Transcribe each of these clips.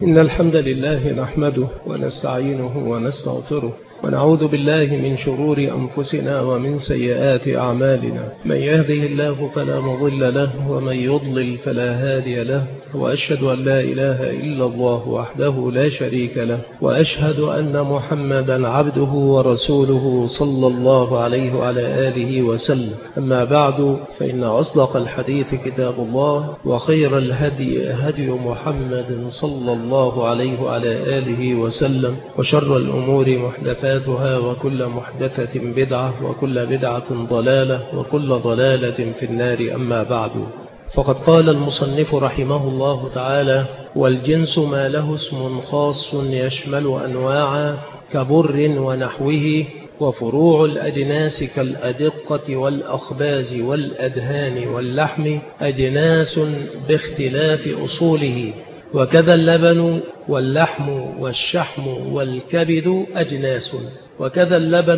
إن الحمد لله نحمده ونستعينه ونستغفره ونعوذ بالله من شرور أنفسنا ومن سيئات أعمالنا. من يهده الله فلا مضل له ومن يضلل فلا هادي له، وأشهد أن لا إله إلا الله وحده لا شريك له، وأشهد أن محمدا عبده ورسوله صلى الله عليه وعلى آله وسلم. أما بعد، فإن أصدق الحديث كتاب الله، وخير الهدي هدي محمد صلى الله عليه وعلى آله وسلم، وشر الأمور محدثاتها، وكل محدثة بدعة، وكل بدعة ضلالة، وكل ضلالة في النار. أما بعد، فقد قال المصنف رحمه الله تعالى: والجنس ما له اسم خاص يشمل أنواعا كبر ونحوه، وفروع الأجناس كالأدقة والأخباز والأدهان واللحم أجناس باختلاف أصوله، وكذا اللبن واللحم والشحم والكبد أجناس، وكذا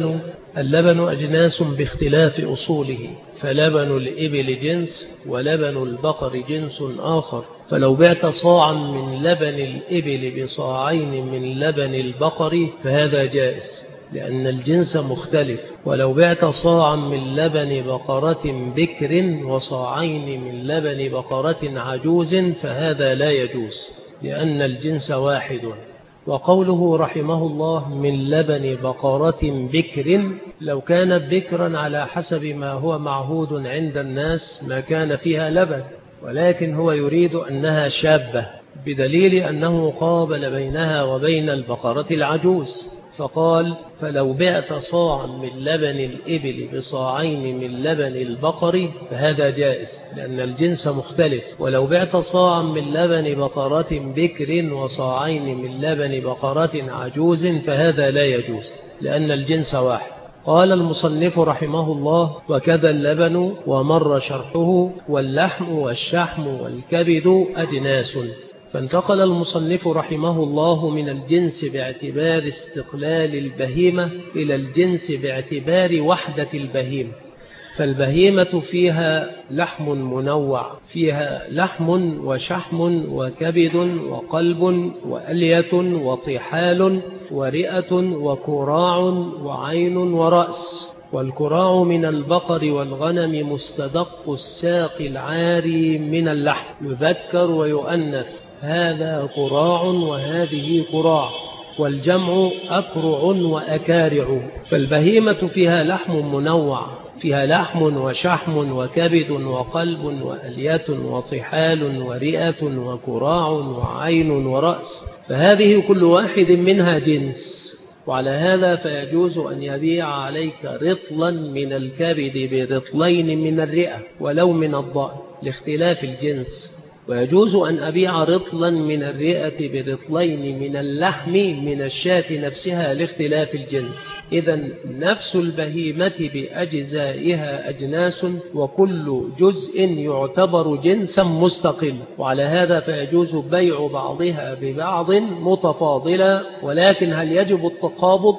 اللبن أجناس باختلاف أصوله، فلبن الإبل جنس ولبن البقر جنس آخر، فلو بعت صاعا من لبن الإبل بصاعين من لبن البقر فهذا جائز لأن الجنس مختلف، ولو بعت صاعا من لبن بقرة بكر وصاعين من لبن بقرة عجوز فهذا لا يجوز لأن الجنس واحد. وقوله رحمه الله من لبن بقرة بكر، لو كانت بكرا على حسب ما هو معهود عند الناس ما كان فيها لبن، ولكن هو يريد أنها شابة، بدليل أنه قابل بينها وبين البقرة العجوز، فقال: فلو بعت صاعا من لبن الإبل بصاعين من لبن البقر فهذا جائز لأن الجنس مختلف، ولو بعت صاعا من لبن بقرة بكر وصاعين من لبن بقرة عجوز فهذا لا يجوز لأن الجنس واحد. قال المصنف رحمه الله: وكذا اللبن ومر شرحه، واللحم والشحم والكبد أجناس. فانتقل المصنف رحمه الله من الجنس باعتبار استقلال البهيمة إلى الجنس باعتبار وحدة البهيمة، فالبهيمة فيها لحم منوع، فيها لحم وشحم وكبد وقلب وألية وطحال ورئة وكراع وعين ورأس. والكراع من البقر والغنم مستدق الساق العاري من اللحم، يذكر ويؤنث، هذا كراع وهذه كراع، والجمع أكرع وأكارع. فالبهيمة فيها لحم منوع، فيها لحم وشحم وكبد وقلب وألية وطحال ورئة وكراع وعين ورأس، فهذه كل واحد منها جنس. وعلى هذا فيجوز أن يبيع عليك رطلا من الكبد برطلين من الرئة ولو من الضأن لاختلاف الجنس، ويجوز أن أبيع رطلا من الرئة برطلين من اللحم من الشاة نفسها لاختلاف الجنس. إذن نفس البهيمة بأجزائها أجناس، وكل جزء يعتبر جنسا مستقل، وعلى هذا فيجوز بيع بعضها ببعض متفاضلا. ولكن هل يجب التقابض؟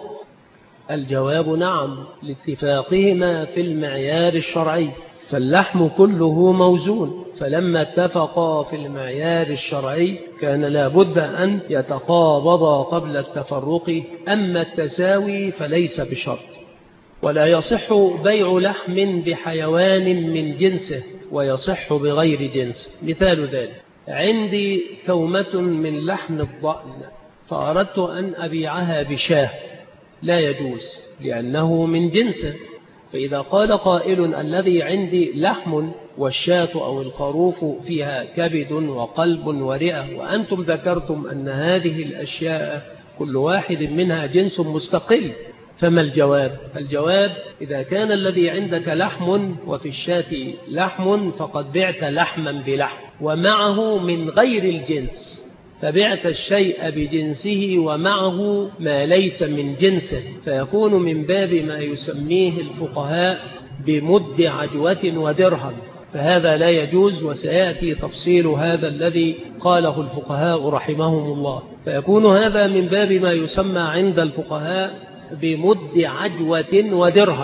الجواب نعم، لاتفاقهما في المعيار الشرعي، فاللحم كله موزون، فلما اتفقا في المعيار الشرعي كان لا بد أن يتقابضا قبل التفرق. أما التساوي فليس بشرط. ولا يصح بيع لحم بحيوان من جنسه ويصح بغير جنس. مثال ذلك: عندي كومة من لحم الضأن فأردت أن أبيعها بشاه، لا يجوز لأنه من جنسه. فإذا قال قائل: الذي عندي لحم والشاة أو الخروف فيها كبد وقلب ورئة، وأنتم ذكرتم أن هذه الأشياء كل واحد منها جنس مستقل، فما الجواب؟ الجواب: إذا كان الذي عندك لحم وفي الشاة لحم فقد بعت لحما بلحم ومعه من غير الجنس، فبعت الشيء بجنسه ومعه ما ليس من جنسه، فيكون من باب ما يسميه الفقهاء بمد عجوة ودرهم، فهذا لا يجوز، وسيأتي تفصيل هذا الذي قاله الفقهاء رحمهم الله. فيكون هذا من باب ما يسمى عند الفقهاء بمد عجوة ودرهم،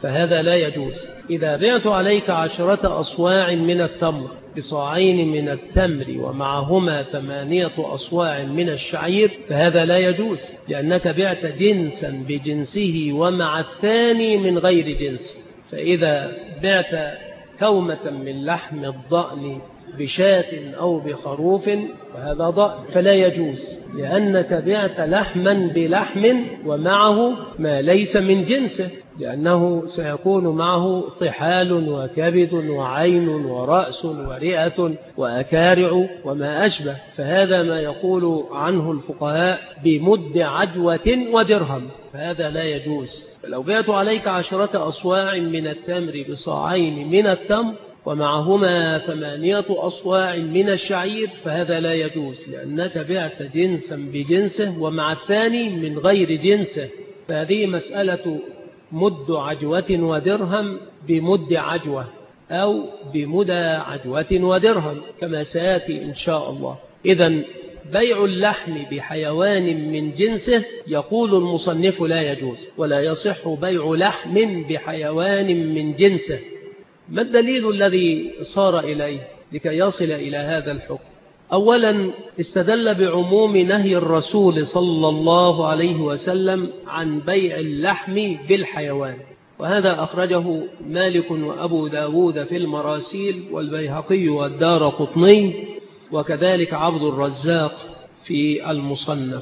فهذا لا يجوز. إذا بعت عليك 10 أصواع من التمر بصاعين من التمر ومعهما 8 أصواع من الشعير فهذا لا يجوز، لأنك بعت جنسا بجنسه ومع الثاني من غير جنس. فإذا بعت كومة من لحم الضأن بشاة أو بخروف فهذا ضأن فلا يجوز، لأنك بعت لحما بلحم ومعه ما ليس من جنسه، لأنه سيكون معه طحال وكبد وعين ورأس ورئة وأكارع وما أشبه، فهذا ما يقول عنه الفقهاء بمد عجوة ودرهم، فهذا لا يجوز. لو بعت عليك 10 أصواع من التمر بصاعين من التمر ومعهما 8 أصواع من الشعير فهذا لا يجوز، لأنك بعت جنسا بجنسه ومع الثاني من غير جنسه. فهذه مسألة مد عجوة ودرهم بمد عجوة أو بمدى عجوة ودرهم كما سيأتي إن شاء الله. إذن بيع اللحم بحيوان من جنسه يقول المصنف لا يجوز، ولا يصح بيع لحم بحيوان من جنسه. ما الدليل الذي صار إليه لكي يصل إلى هذا الحكم؟ أولا استدل بعموم نهي الرسول صلى الله عليه وسلم عن بيع اللحم بالحيوان، وهذا أخرجه مالك وأبو داود في المراسيل والبيهقي والدارقطني وكذلك عبد الرزاق في المصنف،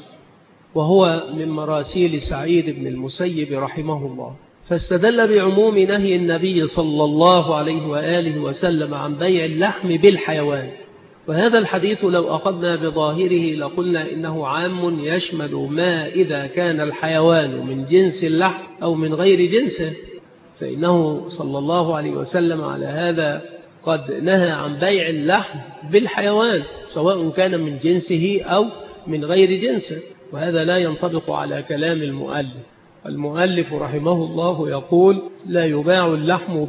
وهو من مراسيل سعيد بن المسيب رحمه الله. فاستدل بعموم نهي النبي صلى الله عليه وآله وسلم عن بيع اللحم بالحيوان، وهذا الحديث لو أخذنا بظاهره لقلنا إنه عام يشمل ما إذا كان الحيوان من جنس اللحم أو من غير جنسه، فإنه صلى الله عليه وسلم على هذا قد نهى عن بيع اللحم بالحيوان سواء كان من جنسه أو من غير جنسه، وهذا لا ينطبق على كلام المؤلف. المؤلف رحمه الله يقول لا يباع اللحم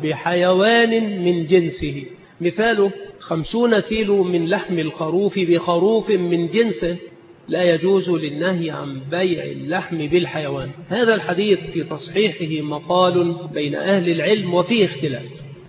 بحيوان من جنسه، مثاله 50 كيلو من لحم الخروف بخروف من جنسه، لا يجوز للنهي عن بيع اللحم بالحيوان. هذا الحديث في تصحيحه مقال بين أهل العلم وفيه اختلاف،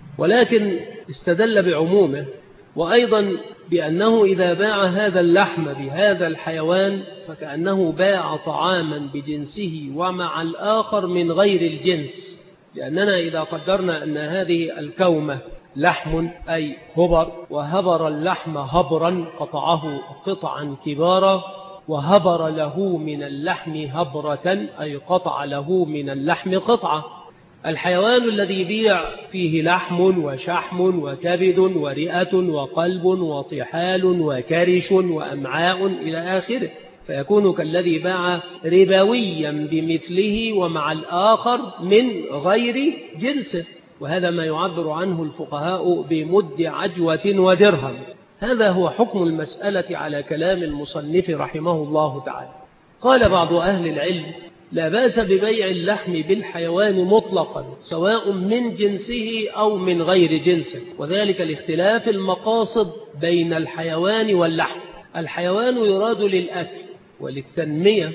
ولكن استدل بعمومه، وأيضا بأنه إذا باع هذا اللحم بهذا الحيوان فكأنه باع طعاما بجنسه ومع الآخر من غير الجنس، لأننا إذا قدرنا أن هذه الكومة لحم أي هبر، وهبر اللحم هبرا قطعه قطعا كبارا، وهبر له من اللحم هبرة أي قطع له من اللحم قطعة. الحيوان الذي يبيع فيه لحم وشحم وكبد ورئة وقلب وطحال وكرش وأمعاء إلى آخره، فيكون كالذي باع ربويا بمثله ومع الآخر من غير جنسه، وهذا ما يعبر عنه الفقهاء بمد عجوة ودرهم. هذا هو حكم المسألة على كلام المصنف رحمه الله تعالى. قال بعض أهل العلم لا بأس ببيع اللحم بالحيوان مطلقا سواء من جنسه أو من غير جنسه، وذلك لاختلاف المقاصد بين الحيوان واللحم. الحيوان يراد للأكل وللتنمية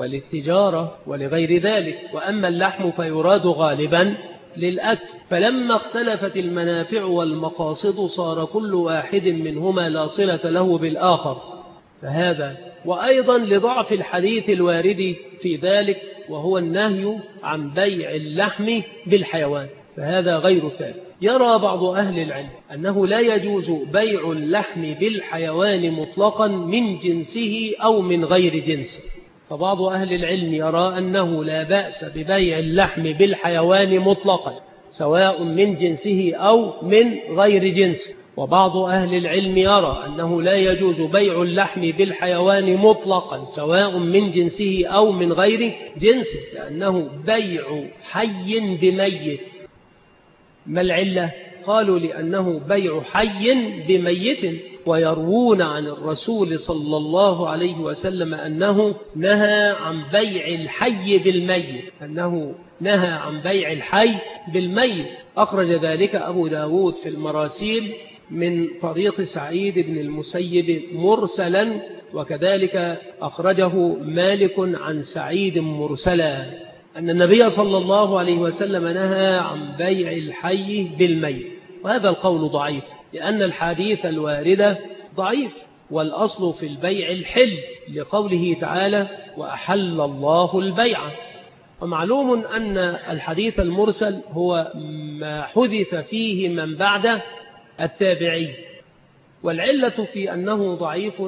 وللتجارة ولغير ذلك، وأما اللحم فيراد غالبا للأكل، فلما اختلفت المنافع والمقاصد صار كل واحد منهما لا صلة له بالآخر، فهذا وأيضا لضعف الحديث الوارد في ذلك وهو النهي عن بيع اللحم بالحيوان، فهذا غير ثابت. يرى بعض أهل العلم أنه لا يجوز بيع اللحم بالحيوان مطلقا من جنسه أو من غير جنسه، فبعض أهل العلم يرى أنه لا بأس ببيع اللحم بالحيوان مطلقا سواء من جنسه أو من غير جنسه، وبعض أهل العلم يرى أنه لا يجوز بيع اللحم بالحيوان مطلقا سواء من جنسه أو من غير جنسه، لأنه بيع حي بميت. ما العلة؟ قالوا لأنه بيع حي بميت، ويروون عن الرسول صلى الله عليه وسلم أنه نهى عن بيع الحي بالميت، أنه نهى عن بيع الحي بالميت. أخرج ذلك أبو داود في المراسيل من طريق سعيد بن المسيب مرسلا، وكذلك أخرجه مالك عن سعيد مرسلا أن النبي صلى الله عليه وسلم نهى عن بيع الحي بالميت، وهذا القول ضعيف لأن الحديث الواردة ضعيف، والأصل في البيع الحل لقوله تعالى وأحل الله البيع. ومعلوم أن الحديث المرسل هو ما حدث فيه من بعد التابعي، والعلة في أنه ضعيف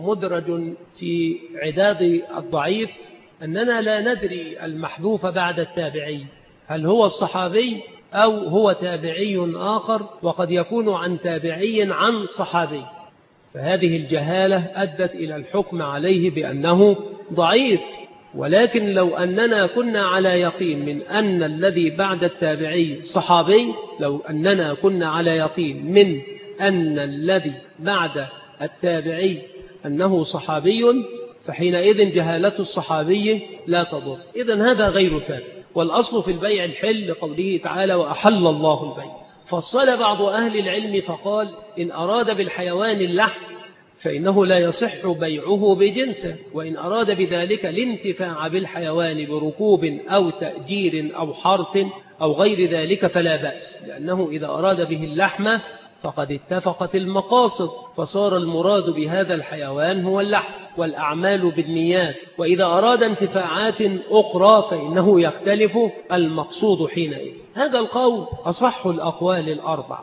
ومدرج في عداد الضعيف أننا لا ندري المحذوف بعد التابعي هل هو الصحابي أو هو تابعي آخر، وقد يكون عن تابعي عن صحابي، فهذه الجهالة أدت إلى الحكم عليه بأنه ضعيف. ولكن لو أننا كنا على يقين من أن الذي بعد التابعي صحابي، لو أننا كنا على يقين من أن الذي بعد التابعي أنه صحابي، فحينئذ جهالة الصحابي لا تضر. إذن هذا غير ثابت، والأصل في البيع الحل لقوله تعالى وأحل الله البيع. فصل بعض أهل العلم فقال إن أراد بالحيوان اللحم فإنه لا يصح بيعه بجنسه، وإن أراد بذلك الانتفاع بالحيوان بركوب أو تأجير أو حرث أو غير ذلك فلا بأس، لأنه إذا أراد به اللحم فقد اتفقت المقاصد، فصار المراد بهذا الحيوان هو اللحم، والأعمال بالنيات. وإذا أراد انتفاعات أخرى فإنه يختلف المقصود حينئذ. هذا القول أصح الأقوال الأربع،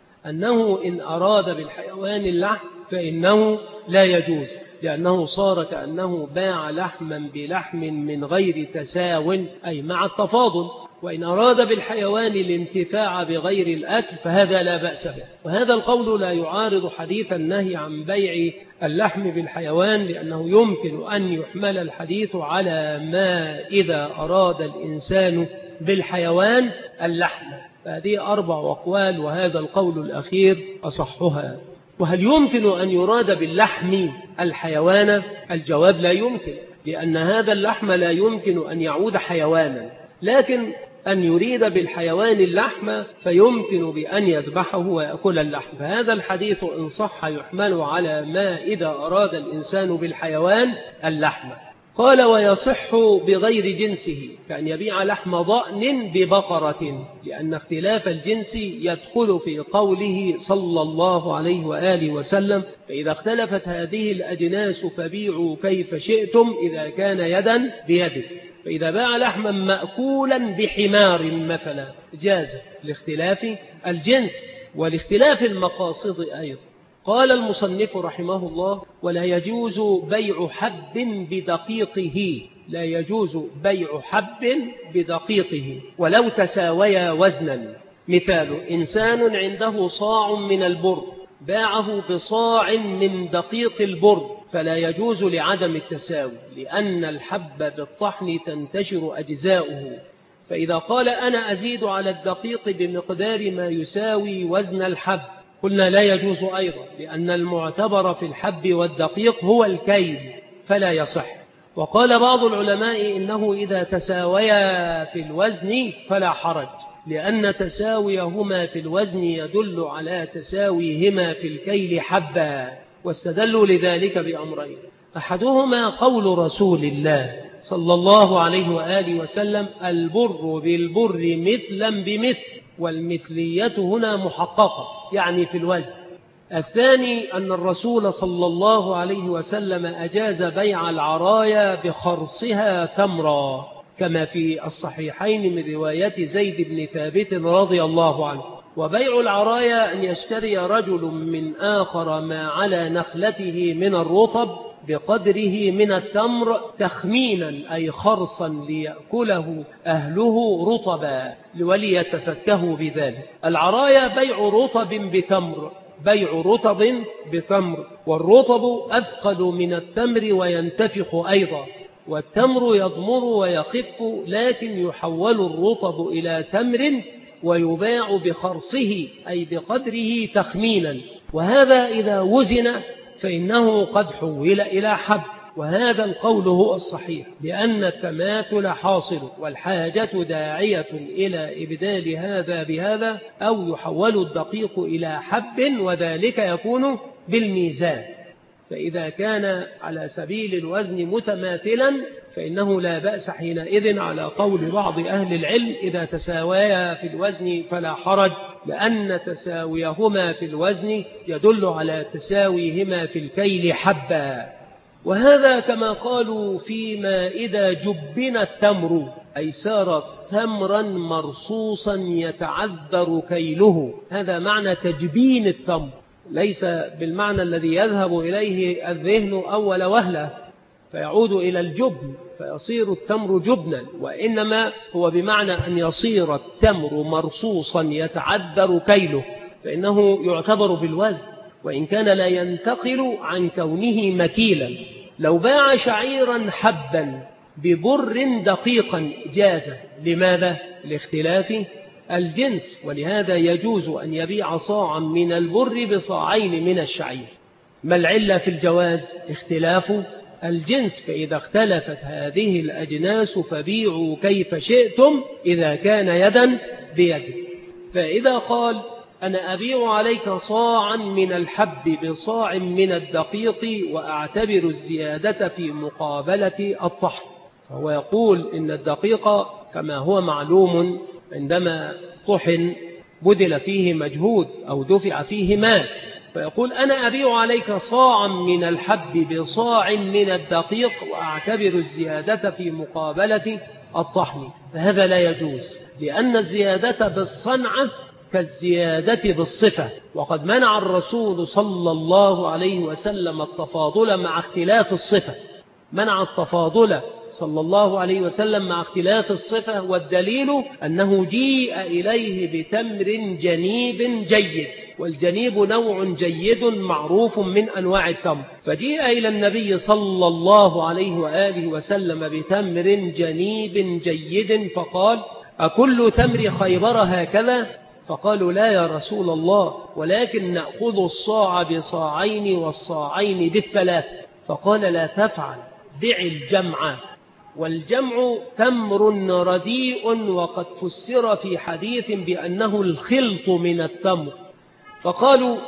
أنه إن أراد بالحيوان اللحم فإنه لا يجوز، لأنه صار كأنه باع لحما بلحم من غير تساو أي مع التفاضل. وإن أراد بالحيوان الانتفاع بغير الأكل فهذا لا بأس به. وهذا القول لا يعارض حديث النهي عن بيع اللحم بالحيوان، لأنه يمكن أن يحمل الحديث على ما إذا أراد الإنسان بالحيوان اللحم. فهذه 4 أقوال، وهذا القول الأخير أصحها. وهل يمكن أن يراد باللحم الحيوان؟ الجواب لا يمكن، لأن هذا اللحم لا يمكن أن يعود حيوانا، لكن أن يريد بالحيوان اللحم فيمكن بأن يذبحه ويأكل اللحم. فهذا الحديث إن صح يحمل على ما إذا أراد الإنسان بالحيوان اللحم. قال ويصح بغير جنسه، كأن يبيع لحم ضأن ببقرة، لأن اختلاف الجنس يدخل في قوله صلى الله عليه وآله وسلم فإذا اختلفت هذه الأجناس فبيعوا كيف شئتم إذا كان يدا بيد. فإذا باع لحما مأكولا بحمار مثلا جاز لاختلاف الجنس ولاختلاف المقاصد أيضا. قال المصنف رحمه الله ولا يجوز بيع حب بدقيقه، لا يجوز بيع حب بدقيقه ولو تساويا وزنا. مثال إنسان عنده صاع من البر باعه بصاع من دقيق البر، فلا يجوز لعدم التساوي، لأن الحب بالطحن تنتشر أجزاؤه. فإذا قال أنا أزيد على الدقيق بمقدار ما يساوي وزن الحب قلنا لا يجوز أيضا، لأن المعتبر في الحب والدقيق هو الكيل فلا يصح. وقال بعض العلماء إنه إذا تساويا في الوزن فلا حرج، لأن تساويهما في الوزن يدل على تساويهما في الكيل حبا، واستدلوا لذلك بأمرين: أحدهما قول رسول الله صلى الله عليه وآله وسلم البر بالبر مثلا بمثل، والمثلية هنا محققة يعني في الوزن. الثاني أن الرسول صلى الله عليه وسلم أجاز بيع العرايا بخرصها تمرا، كما في الصحيحين من رواية زيد بن ثابت رضي الله عنه. وبيع العرايا أن يشتري رجل من آخر ما على نخلته من الرطب بقدره من التمر تخمينا أي خرصا ليأكله أهله رطبا وليتفكهوا بذلك. العرايا بيع رطب بتمر، بيع رطب بتمر، والرطب أثقل من التمر وينتفخ أيضا، والتمر يضمر ويخف، لكن يحول الرطب إلى تمر ويباع بخرصه أي بقدره تخمينا، وهذا إذا وزن فإنه قد حول إلى حب. وهذا القول هو الصحيح، لأن التماثل حاصل والحاجة داعية إلى إبدال هذا بهذا، أو يحول الدقيق إلى حب وذلك يكون بالميزان. فإذا كان على سبيل الوزن متماثلا فإنه لا بأس حينئذ على قول بعض أهل العلم إذا تساويا في الوزن فلا حرج، لأن تساويهما في الوزن يدل على تساويهما في الكيل حبا. وهذا كما قالوا فيما إذا جبن التمر أي صار تمرا مرصوصا يتعذر كيله، هذا معنى تجبين التمر، ليس بالمعنى الذي يذهب إليه الذهن أول وهلة فيعود إلى الجبن فيصير التمر جبنا، وإنما هو بمعنى أن يصير التمر مرصوصا يتعذر كيله، فإنه يعتبر بالوزن وإن كان لا ينتقل عن كونه مكيلا. لو باع شعيرا حبا ببر دقيقا جاز، لماذا؟ لاختلاف الجنس، ولهذا يجوز أن يبيع صاعا من البر بصاعين من الشعير. ما العلة في الجواز؟ اختلاف الجنس، فإذا اختلفت هذه الأجناس فبيعوا كيف شئتم إذا كان يدا بيد. فإذا قال أنا أبيع عليك صاعا من الحب بصاع من الدقيق وأعتبر الزيادة في مقابلة الطحن، فهو يقول إن الدقيق كما هو معلوم عندما طحن بذل فيه مجهود أو دفع فيه مال، فيقول أنا أبيع عليك صاعا من الحب بصاع من الدقيق وأعتبر الزيادة في مقابلة الطحن، فهذا لا يجوز، لأن الزيادة بالصنعة كالزيادة بالصفة، وقد منع الرسول صلى الله عليه وسلم التفاضل مع اختلاف الصفة، منع التفاضل صلى الله عليه وسلم مع اختلاف الصفة، والدليل أنه جيء إليه بتمر جنيب جيد، والجنيب نوع جيد معروف من أنواع التمر، فجيء إلى النبي صلى الله عليه وآله وسلم بتمر جنيب جيد فقال أكل تمر خيبر هكذا؟ فقالوا لا يا رسول الله، ولكن نأخذ الصاع بصاعين والصاعين بالثلاث. فقال لا تفعل، بع الجمع، والجمع تمر رديء، وقد فسر في حديث بأنه الخلط من التمر. فقالوا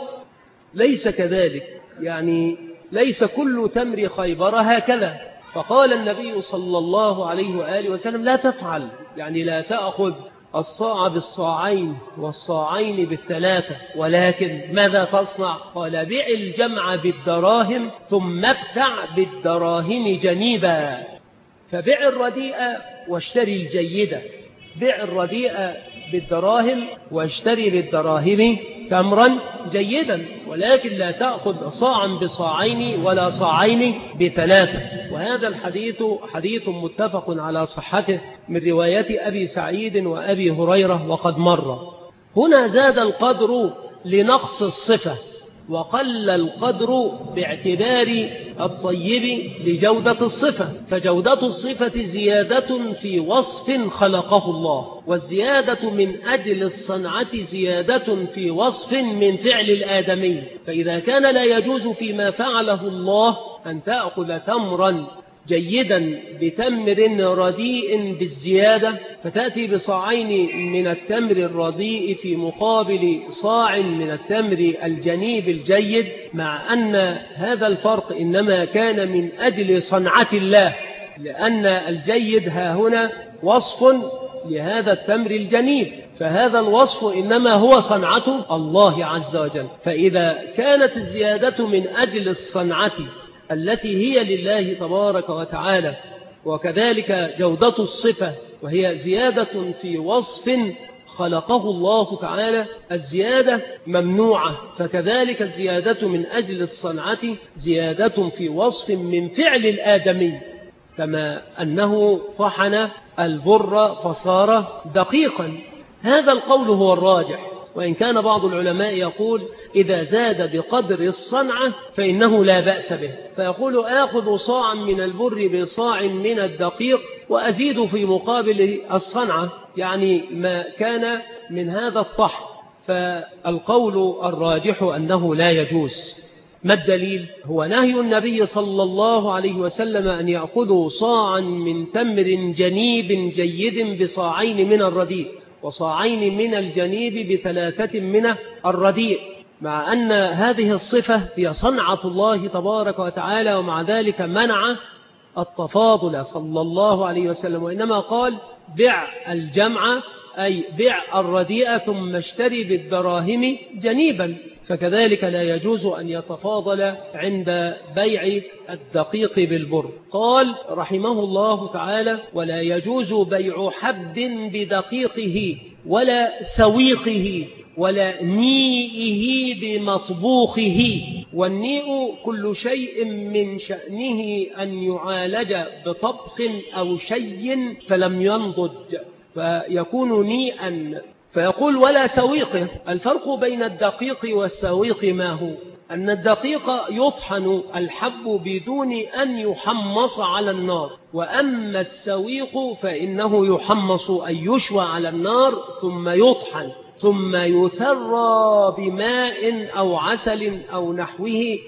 ليس كذلك، يعني ليس كل تمر خيبر هكذا. فقال النبي صلى الله عليه وآله وسلم لا تفعل، يعني لا تأخذ الصاع بالصاعين والصاعين بالثلاثة، ولكن ماذا تصنع؟ قال بع الجمع بالدراهم ثم ابتع بالدراهم جنيبا، فبع الرديء واشتري الجيدة، بع الرديء بالدراهم واشتري بالدراهم تمرا جيدا، ولكن لا تأخذ صاعا بصاعين ولا صاعين بثلاثة. وهذا الحديث حديث متفق على صحته من رواية أبي سعيد وأبي هريرة وقد مر. هنا زاد القدر لنقص الصفة، وقل القدر باعتبار الطيب لجودة الصفة، فجودة الصفة زيادة في وصف خلقه الله، والزيادة من أجل الصنعة زيادة في وصف من فعل الآدمي، فإذا كان لا يجوز فيما فعله الله أن تأخذ تمرا جيدا بتمر رديء بالزيادة، فتأتي بصاعين من التمر الرديء في مقابل صاع من التمر الجنيب الجيد، مع أن هذا الفرق إنما كان من أجل صنعة الله، لأن الجيد ها هنا وصف لهذا التمر الجنيب، فهذا الوصف إنما هو صنعة الله عز وجل. فإذا كانت الزيادة من أجل الصنعة التي هي لله تبارك وتعالى، وكذلك جودة الصفة وهي زيادة في وصف خلقه الله تعالى، الزيادة ممنوعة، فكذلك الزيادة من أجل الصنعة زيادة في وصف من فعل الآدمي، كما أنه طحن البر فصار دقيقا. هذا القول هو الراجح، وإن كان بعض العلماء يقول إذا زاد بقدر الصنعة فإنه لا بأس به، فيقول آخذ صاعا من البر بصاع من الدقيق وأزيد في مقابل الصنعة، يعني ما كان من هذا الطحن، فالقول الراجح أنه لا يجوز. ما الدليل؟ هو نهي النبي صلى الله عليه وسلم أن يأخذوا صاعا من تمر جنيب جيد بصاعين من الرديء وصاعين من الجنيب بثلاثة من الرديء، مع أن هذه الصفة هي صنعة الله تبارك وتعالى، ومع ذلك منع التفاضل صلى الله عليه وسلم، وإنما قال بع الجمع، أي بع الرديئة ثم اشتري بالدراهم جنيبا. فكذلك لا يجوز أن يتفاضل عند بيع الدقيق بالبر. قال رحمه الله تعالى: ولا يجوز بيع حب بدقيقه ولا سويقه ولا نيئه بمطبوخه. والنيء كل شيء من شأنه أن يعالج بطبخ أو شيء فلم ينضج فيكون نيئا. فيقول ولا سويقه. الفرق بين الدقيق والسويق ما هو؟ أن الدقيق يطحن الحب بدون أن يحمص على النار، وأما السويق فإنه يحمص أي يشوى على النار ثم يطحن ثم يثرى بماء أو عسل أو نحوه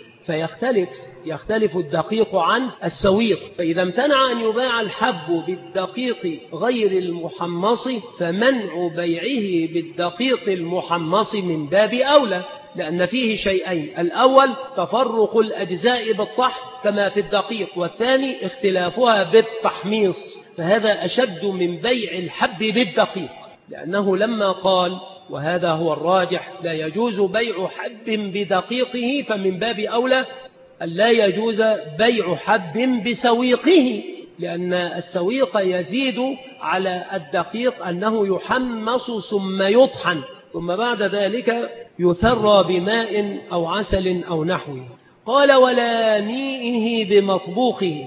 فيختلف الدقيق عن السويق. فإذا امتنع أن يباع الحب بالدقيق غير المحمص فمنع بيعه بالدقيق المحمص من باب أولى، لأن فيه شيئين: الأول تفرق الأجزاء بالطحن كما في الدقيق، والثاني اختلافها بالتحميص، فهذا أشد من بيع الحب بالدقيق، لأنه لما قال وهذا هو الراجح لا يجوز بيع حب بدقيقه، فمن باب أولى أن لا يجوز بيع حب بسويقه، لأن السويق يزيد على الدقيق أنه يحمص ثم يطحن ثم بعد ذلك يثرى بماء أو عسل أو نحوه. قال ولا نيئه بمطبوخه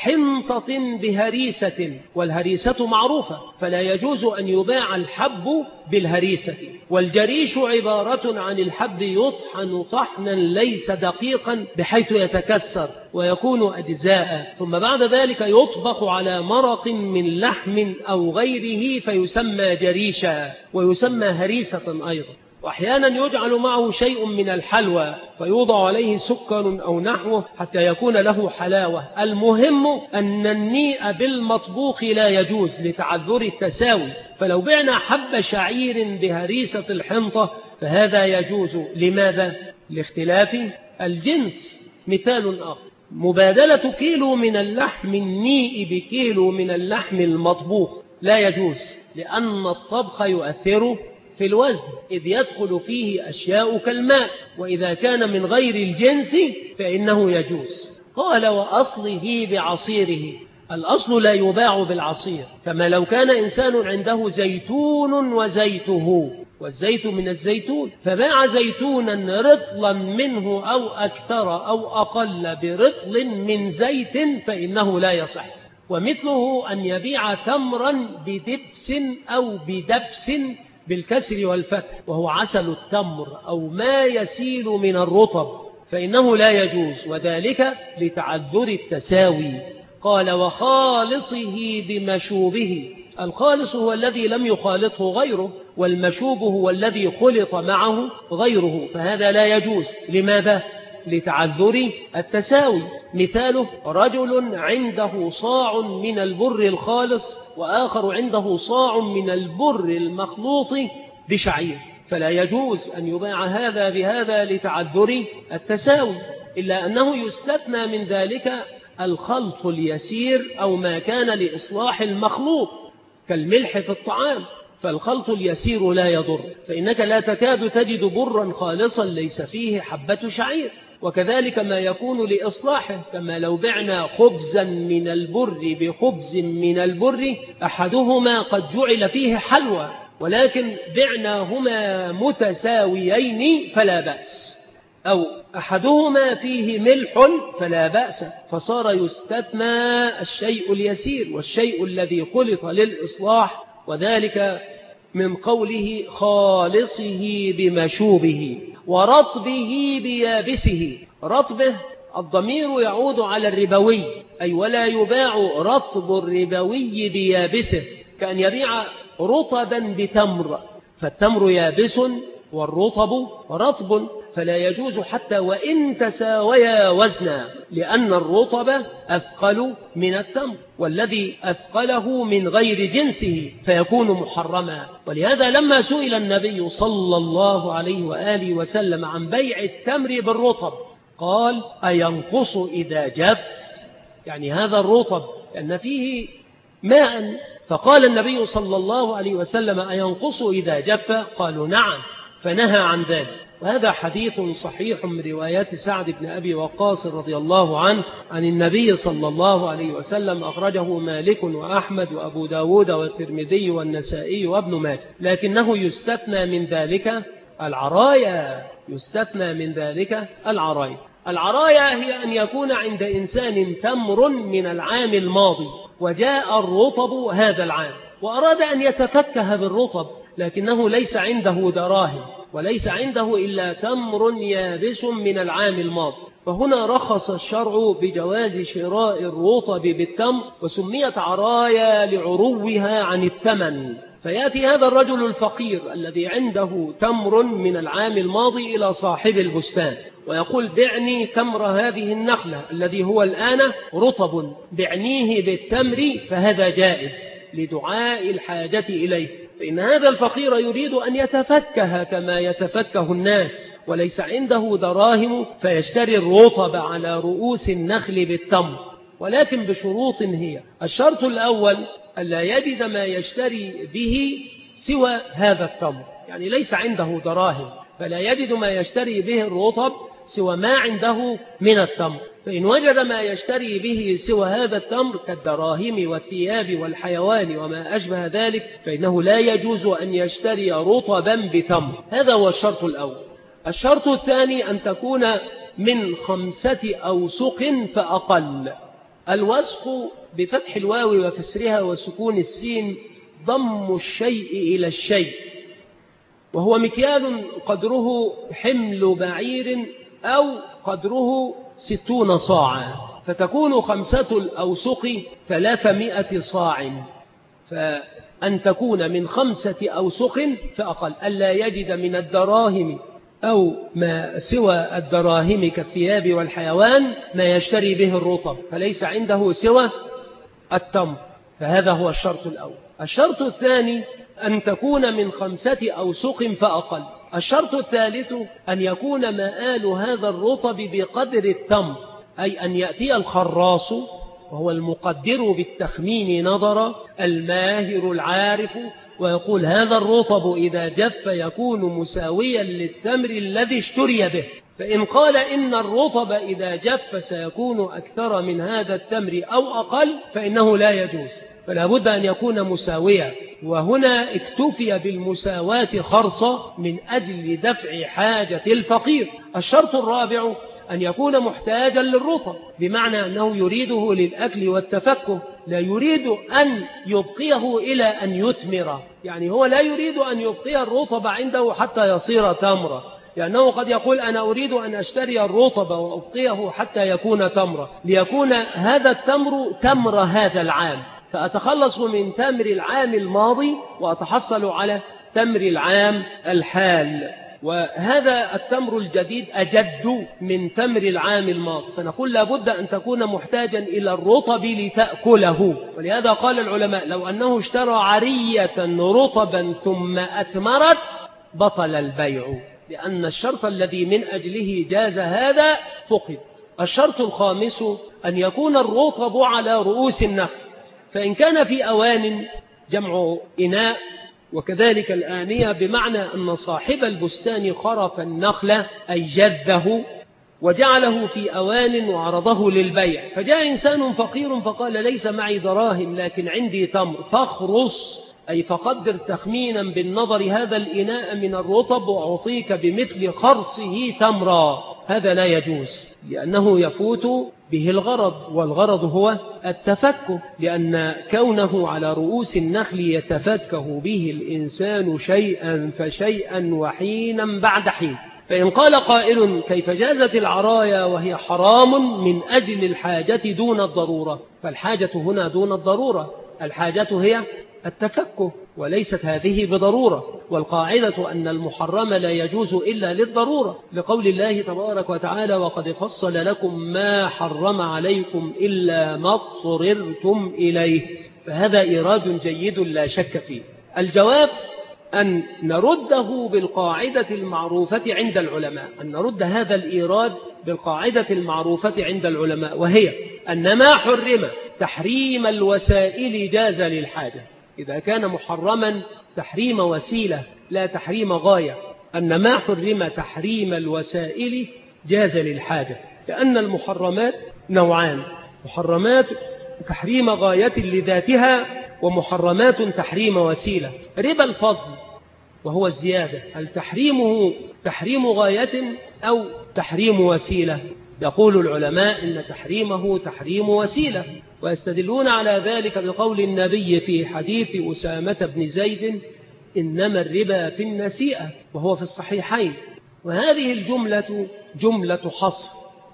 كحنطة بهريسة، والهريسة معروفة فلا يجوز أن يباع الحب بالهريسة. والجريش عبارة عن الحب يطحن طحنا ليس دقيقا بحيث يتكسر ويكون أجزاء، ثم بعد ذلك يطبخ على مرق من لحم أو غيره فيسمى جريشا، ويسمى هريسة أيضا. وأحيانا يجعل معه شيء من الحلوى فيوضع عليه سكر أو نحوه حتى يكون له حلاوة. المهم أن النيء بالمطبوخ لا يجوز لتعذر التساوي، فلو بعنا حب شعير بهريسة الحنطة فهذا يجوز. لماذا؟ لاختلاف الجنس. مثال آخر: مبادلة كيلو من اللحم النيء بكيلو من اللحم المطبوخ لا يجوز، لأن الطبخ يؤثر في الوزن إذ يدخل فيه أشياء كالماء، وإذا كان من غير الجنس فإنه يجوز. قال وأصله بعصيره. الأصل لا يباع بالعصير، كما لو كان إنسان عنده زيتون وزيته، والزيت من الزيتون، فباع زيتونا رطلا منه أو أكثر أو أقل برطل من زيت فإنه لا يصح. ومثله أن يبيع تمرا بدبس أو بدبس بالكسر والفتح، وهو عسل التمر أو ما يسيل من الرطب، فإنه لا يجوز، وذلك لتعذر التساوي. قال وخالصه بمشوبه. الخالص هو الذي لم يخالطه غيره، والمشوب هو الذي خلط معه غيره، فهذا لا يجوز. لماذا؟ لتعذر التساوي. مثاله: رجل عنده صاع من البر الخالص وآخر عنده صاع من البر المخلوط بشعير، فلا يجوز أن يباع هذا بهذا لتعذر التساوي، إلا أنه يستثنى من ذلك الخلط اليسير أو ما كان لإصلاح المخلوط كالملح في الطعام، فالخلط اليسير لا يضر، فإنك لا تكاد تجد برا خالصا ليس فيه حبة شعير. وكذلك ما يكون لإصلاحه، كما لو بعنا خبزا من البر بخبز من البر أحدهما قد جعل فيه حلوى ولكن بعناهما متساويين فلا بأس، أو أحدهما فيه ملح فلا بأس، فصار يستثنى الشيء اليسير والشيء الذي خلط للإصلاح، وذلك من قوله خالصه بمشوبه ورطبه بيابسه. رطبه الضمير يعود على الربوي، أي ولا يباع رطب الربوي بيابسه، كأن يبيع رطبا بتمر، فالتمر يابس والرطب رطب، فلا يجوز حتى وإن تساويا وزنا، لأن الرطب أثقل من التمر، والذي أثقله من غير جنسه فيكون محرما. ولهذا لما سئل النبي صلى الله عليه وآله وسلم عن بيع التمر بالرطب قال: أينقص إذا جف؟ يعني هذا الرطب لأن فيه ماء، فقال النبي صلى الله عليه وسلم: أينقص إذا جف؟ قالوا: نعم، فنهى عن ذلك. وهذا حديث صحيح من روايات سعد بن أبي وقاص رضي الله عنه عن النبي صلى الله عليه وسلم، أخرجه مالك وأحمد وأبو داود والترمذي والنسائي وابن ماجه، لكنه يستثنى من ذلك العرايا. يستثنى من ذلك العرايا. العرايا هي أن يكون عند إنسان تمر من العام الماضي وجاء الرطب هذا العام وأراد أن يتفكه بالرطب، لكنه ليس عنده دراهم وليس عنده إلا تمر يابس من العام الماضي، فهنا رخص الشرع بجواز شراء الرطب بالتمر، وسميت عرايا لعروها عن الثمن. فيأتي هذا الرجل الفقير الذي عنده تمر من العام الماضي إلى صاحب البستان ويقول: بعني تمر هذه النخلة الذي هو الآن رطب، بعنيه بالتمر، فهذا جائز لدعاء الحاجة إليه. فإن هذا الفقير يريد أن يتفكه كما يتفكه الناس وليس عنده دراهم، فيشتري الرطب على رؤوس النخل بالتمر، ولكن بشروط هي: الشرط الأول ألا يجد ما يشتري به سوى هذا التمر، يعني ليس عنده دراهم فلا يجد ما يشتري به الرطب سوى ما عنده من التمر. فإن وجد ما يشتري به سوى هذا التمر كالدراهم والثياب والحيوان وما أشبه ذلك فإنه لا يجوز أن يشتري رطبا بتمر. هذا هو الشرط الأول. الشرط الثاني أن تكون من 5 أوسق فأقل. الوسق بفتح الواو وكسرها وسكون السين ضم الشيء إلى الشيء، وهو مكيال قدره حمل بعير أو قدره 60 صاعا، فتكون 5 الأوسق 300 صاع. فأن تكون من 5 أوسق فأقل، ألا يجد من الدراهم أو ما سوى الدراهم كالثياب والحيوان ما يشتري به الرطب، فليس عنده سوى التمر، فهذا هو الشرط الأول. الشرط الثاني أن تكون من 5 أوسق فأقل. الشرط الثالث أن يكون مآل هذا الرطب بقدر التمر، أي أن يأتي الخراص وهو المقدر بالتخمين نظرا الماهر العارف ويقول: هذا الرطب إذا جف يكون مساويا للتمر الذي اشتري به. فإن قال إن الرطب إذا جف سيكون أكثر من هذا التمر أو أقل فإنه لا يجوز، فلا بد أن يكون مساويا. وهنا اكتفي بالمساواة خرصة من أجل دفع حاجة الفقير. الشرط الرابع أن يكون محتاجا للرطب، بمعنى أنه يريده للأكل والتفكه، لا يريد أن يبقيه إلى أن يثمر، يعني هو لا يريد أن يبقي الرطب عنده حتى يصير تمرا، لأنه قد يقول: أنا أريد أن أشتري الرطب وأبقيه حتى يكون تمرا، ليكون هذا التمر تمر هذا العام، فأتخلص من تمر العام الماضي وأتحصل على تمر العام الحال. وهذا التمر الجديد أجد من تمر العام الماضي، فنقول لابد أن تكون محتاجا إلى الرطب لتأكله. ولهذا قال العلماء: لو أنه اشترى عرية رطبا ثم أثمرت بطل البيع، لأن الشرط الذي من أجله جاز هذا فقد. الشرط الخامس أن يكون الرطب على رؤوس النخل، فإن كان في أوان جمع إناء، وكذلك الآنية، بمعنى أن صاحب البستان خرف النخل أي جذه وجعله في أوان وعرضه للبيع، فجاء إنسان فقير فقال: ليس معي دراهم لكن عندي تمر، فاخرص أي فقدر تخمينا بالنظر هذا الإناء من الرطب وأعطيك بمثل خرصه تمرا. هذا لا يجوز، لأنه يفوت به الغرض، والغرض هو التفكه، لأن كونه على رؤوس النخل يتفكه به الإنسان شيئا فشيئا وحينا بعد حين. فإن قال قائل: كيف جازت العرايا وهي حرام من أجل الحاجة دون الضرورة؟ فالحاجة هنا دون الضرورة، الحاجة هي التفكه وليست هذه بضرورة. والقاعدة أن المحرم لا يجوز إلا للضرورة، لقول الله تبارك وتعالى: وقد فصل لكم ما حرم عليكم إلا ما اضطررتم إليه. فهذا إيراد جيد لا شك فيه. الجواب أن نرده بالقاعدة المعروفة عند العلماء، أن نرد هذا الإيراد بالقاعدة المعروفة عند العلماء، وهي أن ما حرم تحريم الوسائل جاز للحاجة. إذا كان محرما تحريم وسيلة لا تحريم غاية، أن ما حرم تحريم الوسائل جاز للحاجة، لأن المحرمات نوعان: محرمات تحريم غاية لذاتها، ومحرمات تحريم وسيلة. ربا الفضل وهو الزيادة، هل تحريمه تحريم غاية أو تحريم وسيلة؟ يقول العلماء إن تحريمه تحريم وسيلة، ويستدلون على ذلك بقول النبي في حديث أسامة بن زيد: إنما الربا في النسيئة، وهو في الصحيحين. وهذه الجملة جملة حصر،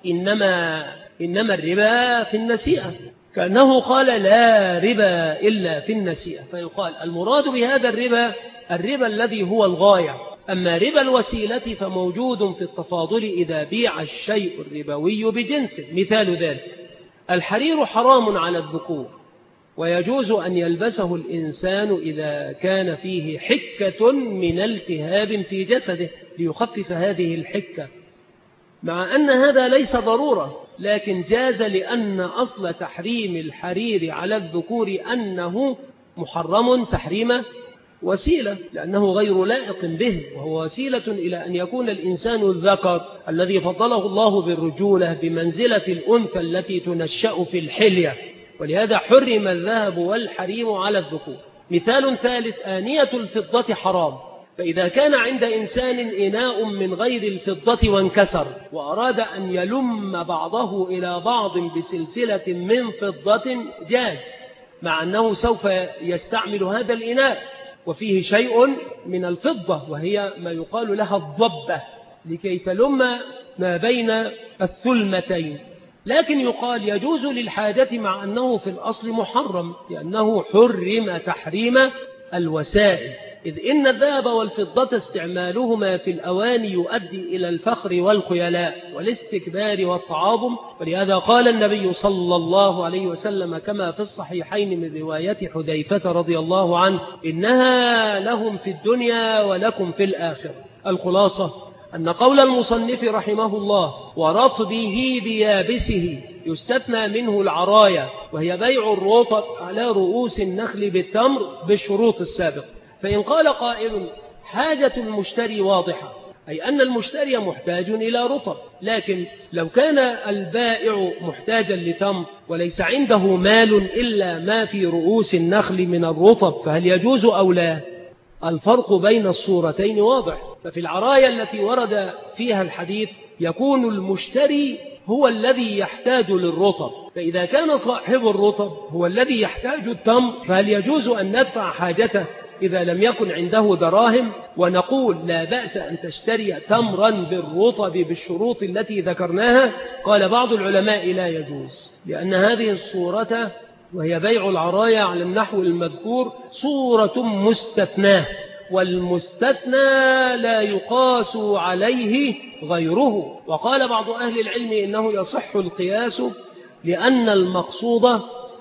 إنما الربا في النسيئة، كأنه قال لا ربا إلا في النسيئة. فيقال المراد بهذا الربا الذي هو الغاية، أما ربا الوسيلة فموجود في التفاضل إذا بيع الشيء الربوي بجنسه. مثال ذلك: الحرير حرام على الذكور، ويجوز أن يلبسه الإنسان إذا كان فيه حكة من التهاب في جسده ليخفف هذه الحكة، مع أن هذا ليس ضرورة، لكن جاز لأن أصل تحريم الحرير على الذكور أنه محرم تحريم وسيلة، لأنه غير لائق به، وهو وسيلة إلى أن يكون الإنسان الذكر الذي فضله الله بالرجولة بمنزلة الأنثى التي تنشأ في الحلية، ولهذا حرم الذهب والحرير على الذكور. مثال ثالث: آنية الفضة حرام، فإذا كان عند إنسان إناء من غير الفضة وانكسر وأراد أن يلم بعضه إلى بعض بسلسلة من فضة جاز، مع أنه سوف يستعمل هذا الإناء وفيه شيء من الفضة وهي ما يقال لها الضبة لكي تلم ما بين الثلمتين، لكن يقال يجوز للحاجة مع أنه في الأصل محرم، لأنه حرم تحريم الوسائل، إذ إن الذهب والفضة استعمالهما في الأواني يؤدي إلى الفخر والخيلاء والاستكبار والتعاظم. ولهذا قال النبي صلى الله عليه وسلم كما في الصحيحين من رواية حذيفة رضي الله عنه: إنها لهم في الدنيا ولكم في الآخرة. الخلاصة أن قول المصنف رحمه الله: ورطبه بيابسه، يستثنى منه العرايا، وهي بيع الرطب على رؤوس النخل بالتمر بالشروط السابقة. فإن قال قائل: حاجة المشتري واضحة، أي أن المشتري محتاج إلى رطب، لكن لو كان البائع محتاجا لتمر وليس عنده مال إلا ما في رؤوس النخل من الرطب، فهل يجوز أو لا؟ الفرق بين الصورتين واضح. ففي العرايا التي ورد فيها الحديث يكون المشتري هو الذي يحتاج للرطب، فإذا كان صاحب الرطب هو الذي يحتاج التمر، فهل يجوز أن ندفع حاجته إذا لم يكن عنده دراهم ونقول لا بأس أن تشتري تمرا بالرطب بالشروط التي ذكرناها؟ قال بعض العلماء لا يجوز، لأن هذه الصورة وهي بيع العرايا على النحو المذكور صورة مستثناة، والمستثنى لا يقاس عليه غيره. وقال بعض أهل العلم إنه يصح القياس لأن المقصود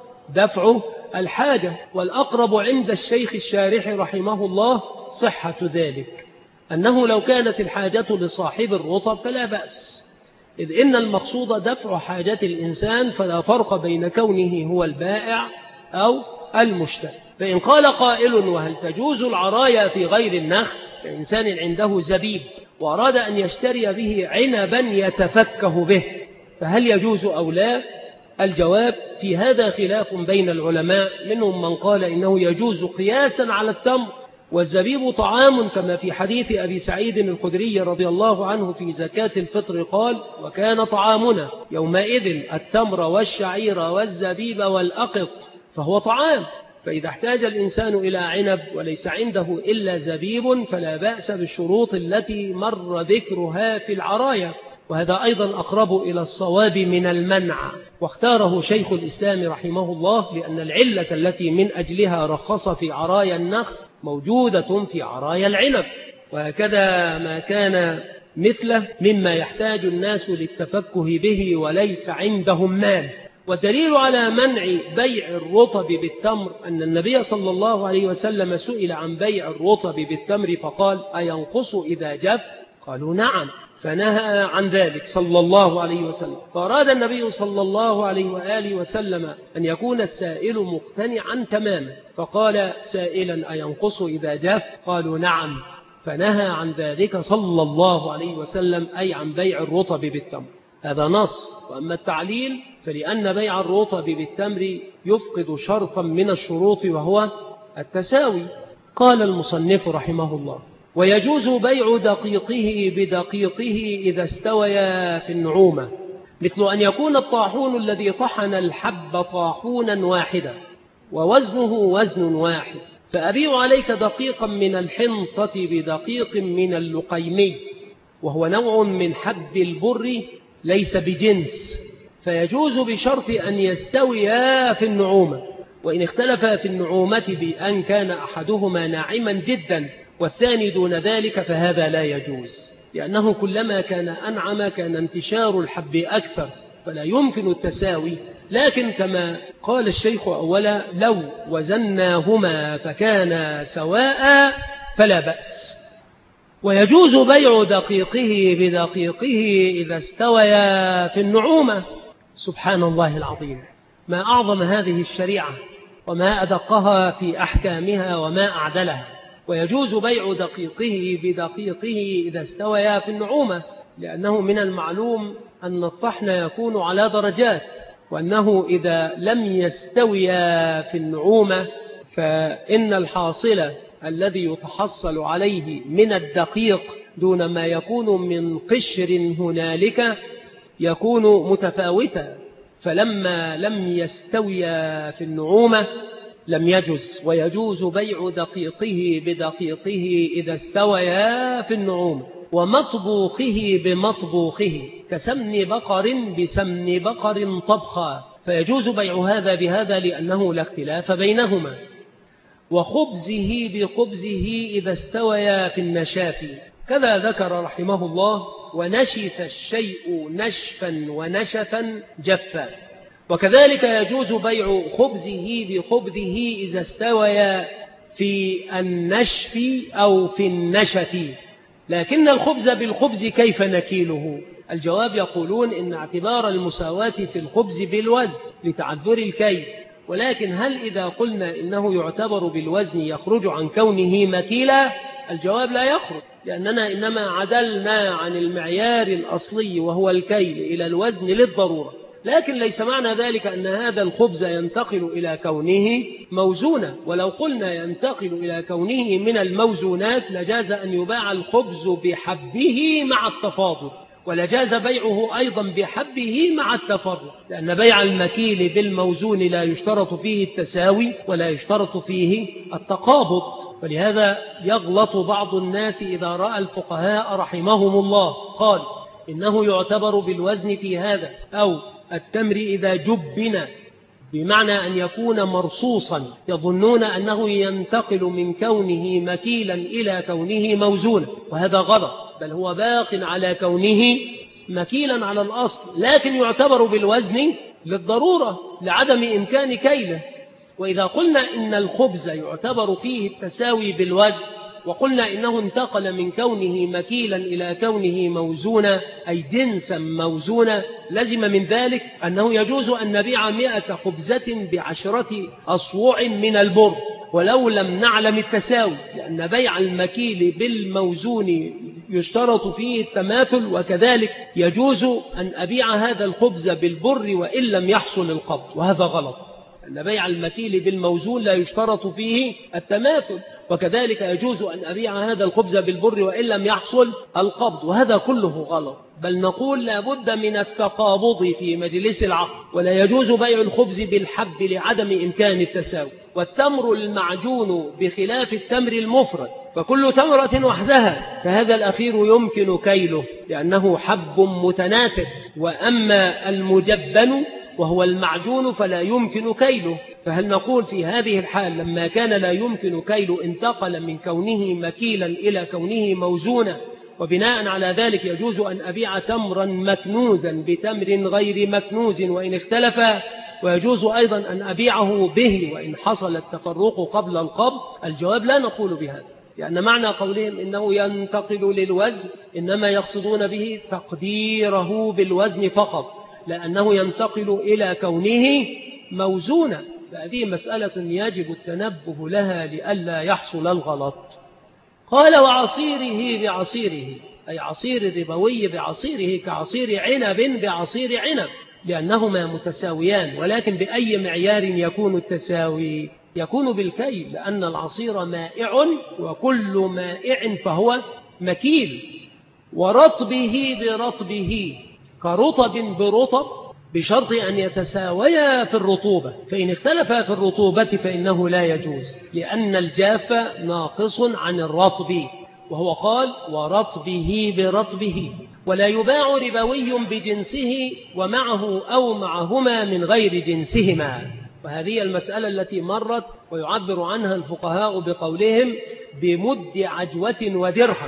دفع الحاجة، والأقرب عند الشيخ الشارح رحمه الله صحة ذلك، أنه لو كانت الحاجة لصاحب الرطب فلا بأس، إذ إن المقصود دفع حاجة الإنسان، فلا فرق بين كونه هو البائع أو المشتري. فإن قال قائل: وهل تجوز العرايا في غير النخل؟ كإنسان عنده زبيب وأراد أن يشتري به عنبا يتفكه به، فهل يجوز أو لا؟ الجواب: في هذا خلاف بين العلماء، منهم من قال إنه يجوز قياسا على التمر، والزبيب طعام، كما في حديث أبي سعيد الخدري رضي الله عنه في زكاة الفطر قال: وكان طعامنا يومئذ التمر والشعير والزبيب والأقط، فهو طعام. فإذا احتاج الإنسان إلى عنب وليس عنده إلا زبيب فلا بأس بالشروط التي مر ذكرها في العرايا، وهذا أيضا أقرب إلى الصواب من المنع، واختاره شيخ الإسلام رحمه الله، لأن العلة التي من أجلها رخص في عرايا النخل موجودة في عرايا العنب. وهكذا ما كان مثله مما يحتاج الناس للتفكه به وليس عندهم مال. والدليل على منع بيع الرطب بالتمر أن النبي صلى الله عليه وسلم سئل عن بيع الرطب بالتمر فقال: أينقص إذا جف؟ قالوا: نعم، فنهى عن ذلك صلى الله عليه وسلم. فأراد النبي صلى الله عليه وآله وسلم أن يكون السائل مقتنعا تماما، فقال سائلا: أينقص إذا جف؟ قالوا: نعم، فنهى عن ذلك صلى الله عليه وسلم، أي عن بيع الرطب بالتمر. هذا نص. وأما التعليل فلأن بيع الرطب بالتمر يفقد شرطا من الشروط وهو التساوي. قال المصنف رحمه الله: ويجوز بيع دقيقه بدقيقه إذا استويا في النعومة، مثل أن يكون الطاحون الذي طحن الحب طاحونا واحدا ووزنه وزن واحد، فأبيع عليك دقيقا من الحنطة بدقيق من اللقيمي، وهو نوع من حب البر ليس بجنس، فيجوز بشرط أن يستويا في النعومة، وإن اختلفا في النعومة بأن كان أحدهما ناعما جدا والثاني دون ذلك فهذا لا يجوز، لأنه كلما كان أنعم كان انتشار الحب أكثر، فلا يمكن التساوي. لكن كما قال الشيخ أولا: لو وزناهما فكان سواء فلا بأس. ويجوز بيع دقيقه بدقيقه إذا استويا في النعومة. سبحان الله العظيم، ما أعظم هذه الشريعة وما أدقها في أحكامها وما أعدلها. ويجوز بيع دقيقه بدقيقه إذا استويا في النعومة، لأنه من المعلوم أن الطحن يكون على درجات، وأنه إذا لم يستويا في النعومة فإن الحاصل الذي يتحصل عليه من الدقيق دون ما يكون من قشر هنالك يكون متفاوتا، فلما لم يستويا في النعومة لم يجز. ويجوز بيع دقيقه بدقيقه إذا استويا في النعومة، ومطبوخه بمطبوخه كسمن بقر بسمن بقر طبخا، فيجوز بيع هذا بهذا لأنه لا اختلاف بينهما. وخبزه بخبزه إذا استويا في النشاف، كذا ذكر رحمه الله: ونشف الشيء نشفا ونشفا جفا. وكذلك يجوز بيع خبزه بخبزه إذا استويا في النشف أو في النشف. لكن الخبز بالخبز كيف نكيله؟ الجواب: يقولون إن اعتبار المساواة في الخبز بالوزن لتعذر الكيل، ولكن هل إذا قلنا إنه يعتبر بالوزن يخرج عن كونه مكيلا؟ الجواب: لا يخرج، لأننا إنما عدلنا عن المعيار الأصلي وهو الكيل إلى الوزن للضرورة، لكن ليس معنى ذلك أن هذا الخبز ينتقل إلى كونه موزونا. ولو قلنا ينتقل إلى كونه من الموزونات لجاز أن يباع الخبز بحبه مع التفاضل، ولجاز بيعه أيضا بحبه مع التفرق، لأن بيع المكيل بالموزون لا يشترط فيه التساوي ولا يشترط فيه التقابض. ولهذا يغلط بعض الناس إذا رأى الفقهاء رحمهم الله قال إنه يعتبر بالوزن في هذا، أو التمر إذا جبن، بمعنى أن يكون مرصوصا، يظنون أنه ينتقل من كونه مكيلا إلى كونه موزونا، وهذا غلط، بل هو باق على كونه مكيلا على الأصل، لكن يعتبر بالوزن للضرورة لعدم إمكان كيله. وإذا قلنا إن الخبز يعتبر فيه التساوي بالوزن، وقلنا إنه انتقل من كونه مكيلا إلى كونه موزونا أي جنسا موزونا، لزم من ذلك أنه يجوز أن نبيع 100 خبزة ب10 أصوع من البر ولو لم نعلم التساوي، لأن بيع المكيل بالموزون يشترط فيه التماثل، وكذلك يجوز أن أبيع هذا الخبز بالبر وإن لم يحصل القبض، وهذا غلط، أن بيع المكيل بالموزون لا يشترط فيه التماثل، وكذلك يجوز أن أبيع هذا الخبز بالبر وإن لم يحصل القبض، وهذا كله غلط. بل نقول لا بد من التقابض في مجلس العقد، ولا يجوز بيع الخبز بالحب لعدم إمكان التساوي. والتمر المعجون بخلاف التمر المفرد، فكل تمرة وحدها فهذا الأخير يمكن كيله لأنه حب متناثر، وأما المجبن وهو المعجون فلا يمكن كيله، فهل نقول في هذه الحال لما كان لا يمكن كيل انتقل من كونه مكيلا إلى كونه موزونا، وبناء على ذلك يجوز أن أبيع تمرا مكنوزا بتمر غير مكنوز وإن اختلف، ويجوز أيضا أن أبيعه به وإن حصل التفرق قبل القبض؟ الجواب لا نقول بهذا، لأن معنى قولهم إنه ينتقل للوزن إنما يقصدون به تقديره بالوزن فقط، لأنه ينتقل إلى كونه موزونا. فهذه مسألة يجب التنبه لها لئلا يحصل الغلط. قال وعصيره بعصيره، أي عصير الربوي بعصيره كعصير عنب بعصير عنب، لأنهما متساويان، ولكن بأي معيار يكون التساوي؟ يكون بالكيل، لأن العصير مائع وكل مائع فهو مكيل. ورطبه برطبه كرطب برطب، بشرط أن يتساويا في الرطوبة، فإن اختلفا في الرطوبة فإنه لا يجوز، لأن الجاف ناقص عن الرطب، وهو قال ورطبه برطبه. ولا يباع ربوي بجنسه ومعه أو معهما من غير جنسهما، وهذه المسألة التي مرت ويعبر عنها الفقهاء بقولهم بمد عجوة ودرهم،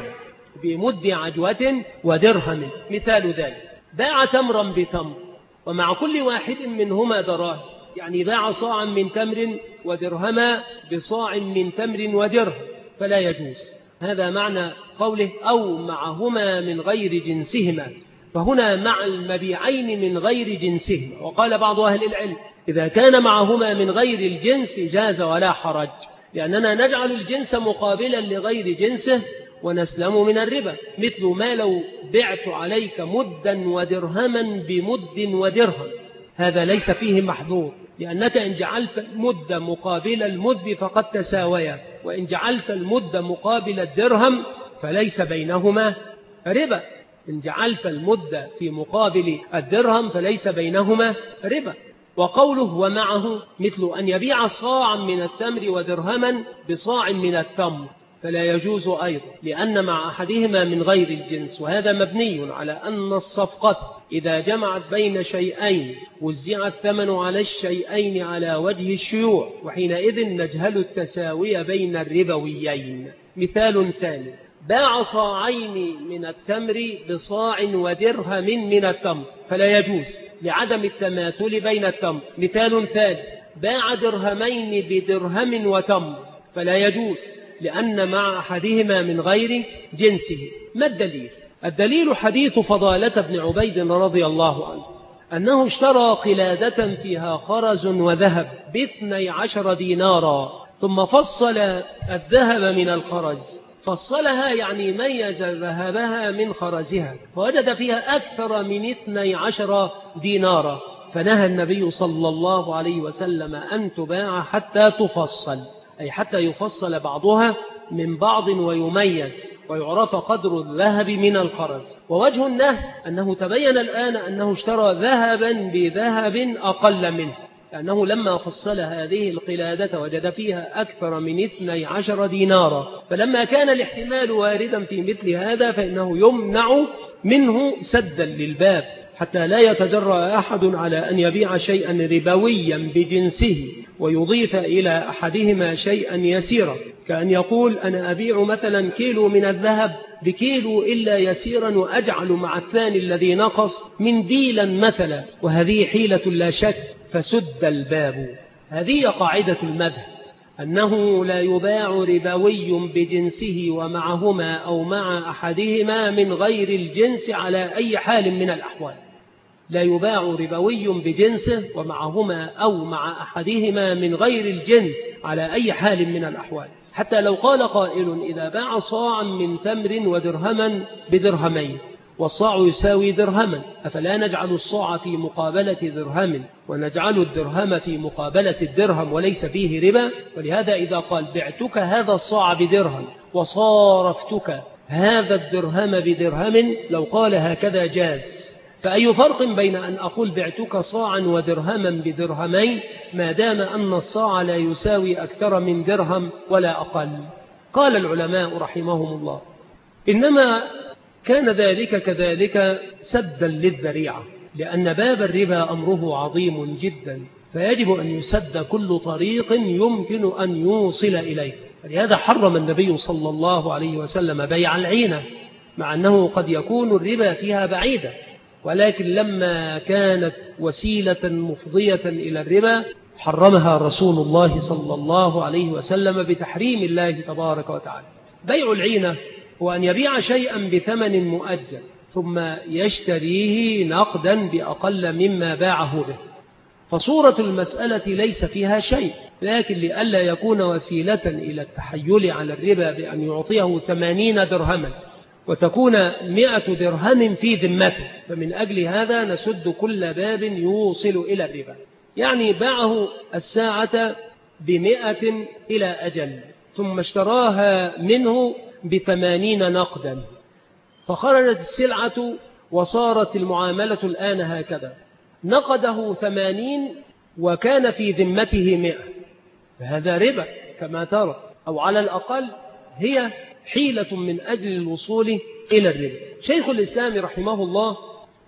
بمد عجوة ودرهم. مثال ذلك باع تمرا بتمر ومع كل واحد منهما دراهم، يعني باع صاعا من تمر ودرهما بصاع من تمر ودرهم، فلا يجوز. هذا معنى قوله أو معهما من غير جنسهما، فهنا مع المبيعين من غير جنسهما. وقال بعض أهل العلم إذا كان معهما من غير الجنس جاز ولا حرج، لأننا نجعل الجنس مقابلا لغير جنسه ونسلم من الربا، مثل ما لو بعت عليك مدا ودرهما بمد ودرهم، هذا ليس فيه محظور، لأنك إن جعلت المد مقابل المد فقد تساويا، وإن جعلت المد مقابل الدرهم فليس بينهما ربا، إن جعلت المد في مقابل الدرهم فليس بينهما ربا. وقوله ومعه مثل أن يبيع صاعا من التمر ودرهما بصاع من التمر، فلا يجوز أيضا، لأن مع أحدهما من غير الجنس، وهذا مبني على أن الصفقة إذا جمعت بين شيئين وزع الثمن على الشيئين على وجه الشيوع، وحينئذ نجهل التساوي بين الربويين. مثال ثاني باع صاعين من التمر بصاع ودرهم من التمر، فلا يجوز لعدم التماثل بين التمر. مثال ثاني باع درهمين بدرهم وتمر، فلا يجوز لأن مع أحدهما من غير جنسه. ما الدليل؟ الدليل حديث فضالة بن عبيد رضي الله عنه أنه اشترى قلادة فيها خرز وذهب ب12 دينارا، ثم فصل الذهب من الخرز، فصلها يعني ميز ذهبها من خرزها، فوجد فيها أكثر من 12 دينارا، فنهى النبي صلى الله عليه وسلم أن تباع حتى تفصل، أي حتى يفصل بعضها من بعض ويميز ويعرف قدر الذهب من الخرز. ووجه النهي أنه تبين الآن أنه اشترى ذهبا بذهب أقل منه، لأنه لما فصل هذه القلادة وجد فيها أكثر من 12 دينارا، فلما كان الاحتمال واردا في مثل هذا فإنه يمنع منه سدا للباب، حتى لا يتجرأ أحد على أن يبيع شيئا ربويا بجنسه ويضيف إلى أحدهما شيئا يسيرا، كأن يقول أنا أبيع مثلا كيلو من الذهب بكيلو إلا يسيرا وأجعل مع الثاني الذي نقص منديلا مثلا، وهذه حيلة لا شك، فسد الباب. هذه قاعدة المذهب أنه لا يباع ربوي بجنسه ومعهما أو مع أحدهما من غير الجنس على أي حال من الأحوال، لا يباع ربوي بجنسه ومعهما أو مع أحدهما من غير الجنس على أي حال من الأحوال. حتى لو قال قائل إذا باع صاعا من تمر ودرهما بدرهمين والصاع يساوي درهما، أفلا نجعل الصاع في مقابلة درهم ونجعل الدرهم في مقابلة الدرهم وليس فيه ربا؟ ولهذا إذا قال بعتك هذا الصاع بدرهم وصارفتك هذا الدرهم بدرهم، لو قال هكذا جاز. فأي فرق بين أن أقول بعتك صاعا ودرهما بدرهمين ما دام أن الصاع لا يساوي أكثر من درهم ولا أقل؟ قال العلماء رحمهم الله إنما كان ذلك كذلك سدا للذريعة، لأن باب الربا أمره عظيم جدا، فيجب أن يسد كل طريق يمكن أن يوصل إليه. لهذا حرم النبي صلى الله عليه وسلم بيع العينة، مع أنه قد يكون الربا فيها بعيدا، ولكن لما كانت وسيلة مفضية إلى الربا حرمها رسول الله صلى الله عليه وسلم بتحريم الله تبارك وتعالى. بيع العينة هو أن يبيع شيئا بثمن مؤجل ثم يشتريه نقدا بأقل مما باعه به، فصورة المسألة ليس فيها شيء، لكن لئلا يكون وسيلة إلى التحيل على الربا بأن يعطيه 80 درهما وتكون 100 درهم في ذمته، فمن أجل هذا نسد كل باب يوصل إلى الربا. يعني باعه الساعة ب100 إلى أجل، ثم اشتراها منه ب80 نقدا، فخرجت السلعة وصارت المعاملة الآن هكذا: نقده 80 وكان في ذمته 100، فهذا ربا كما ترى، أو على الأقل هي حيلة من أجل الوصول إلى الربا. شيخ الإسلام رحمه الله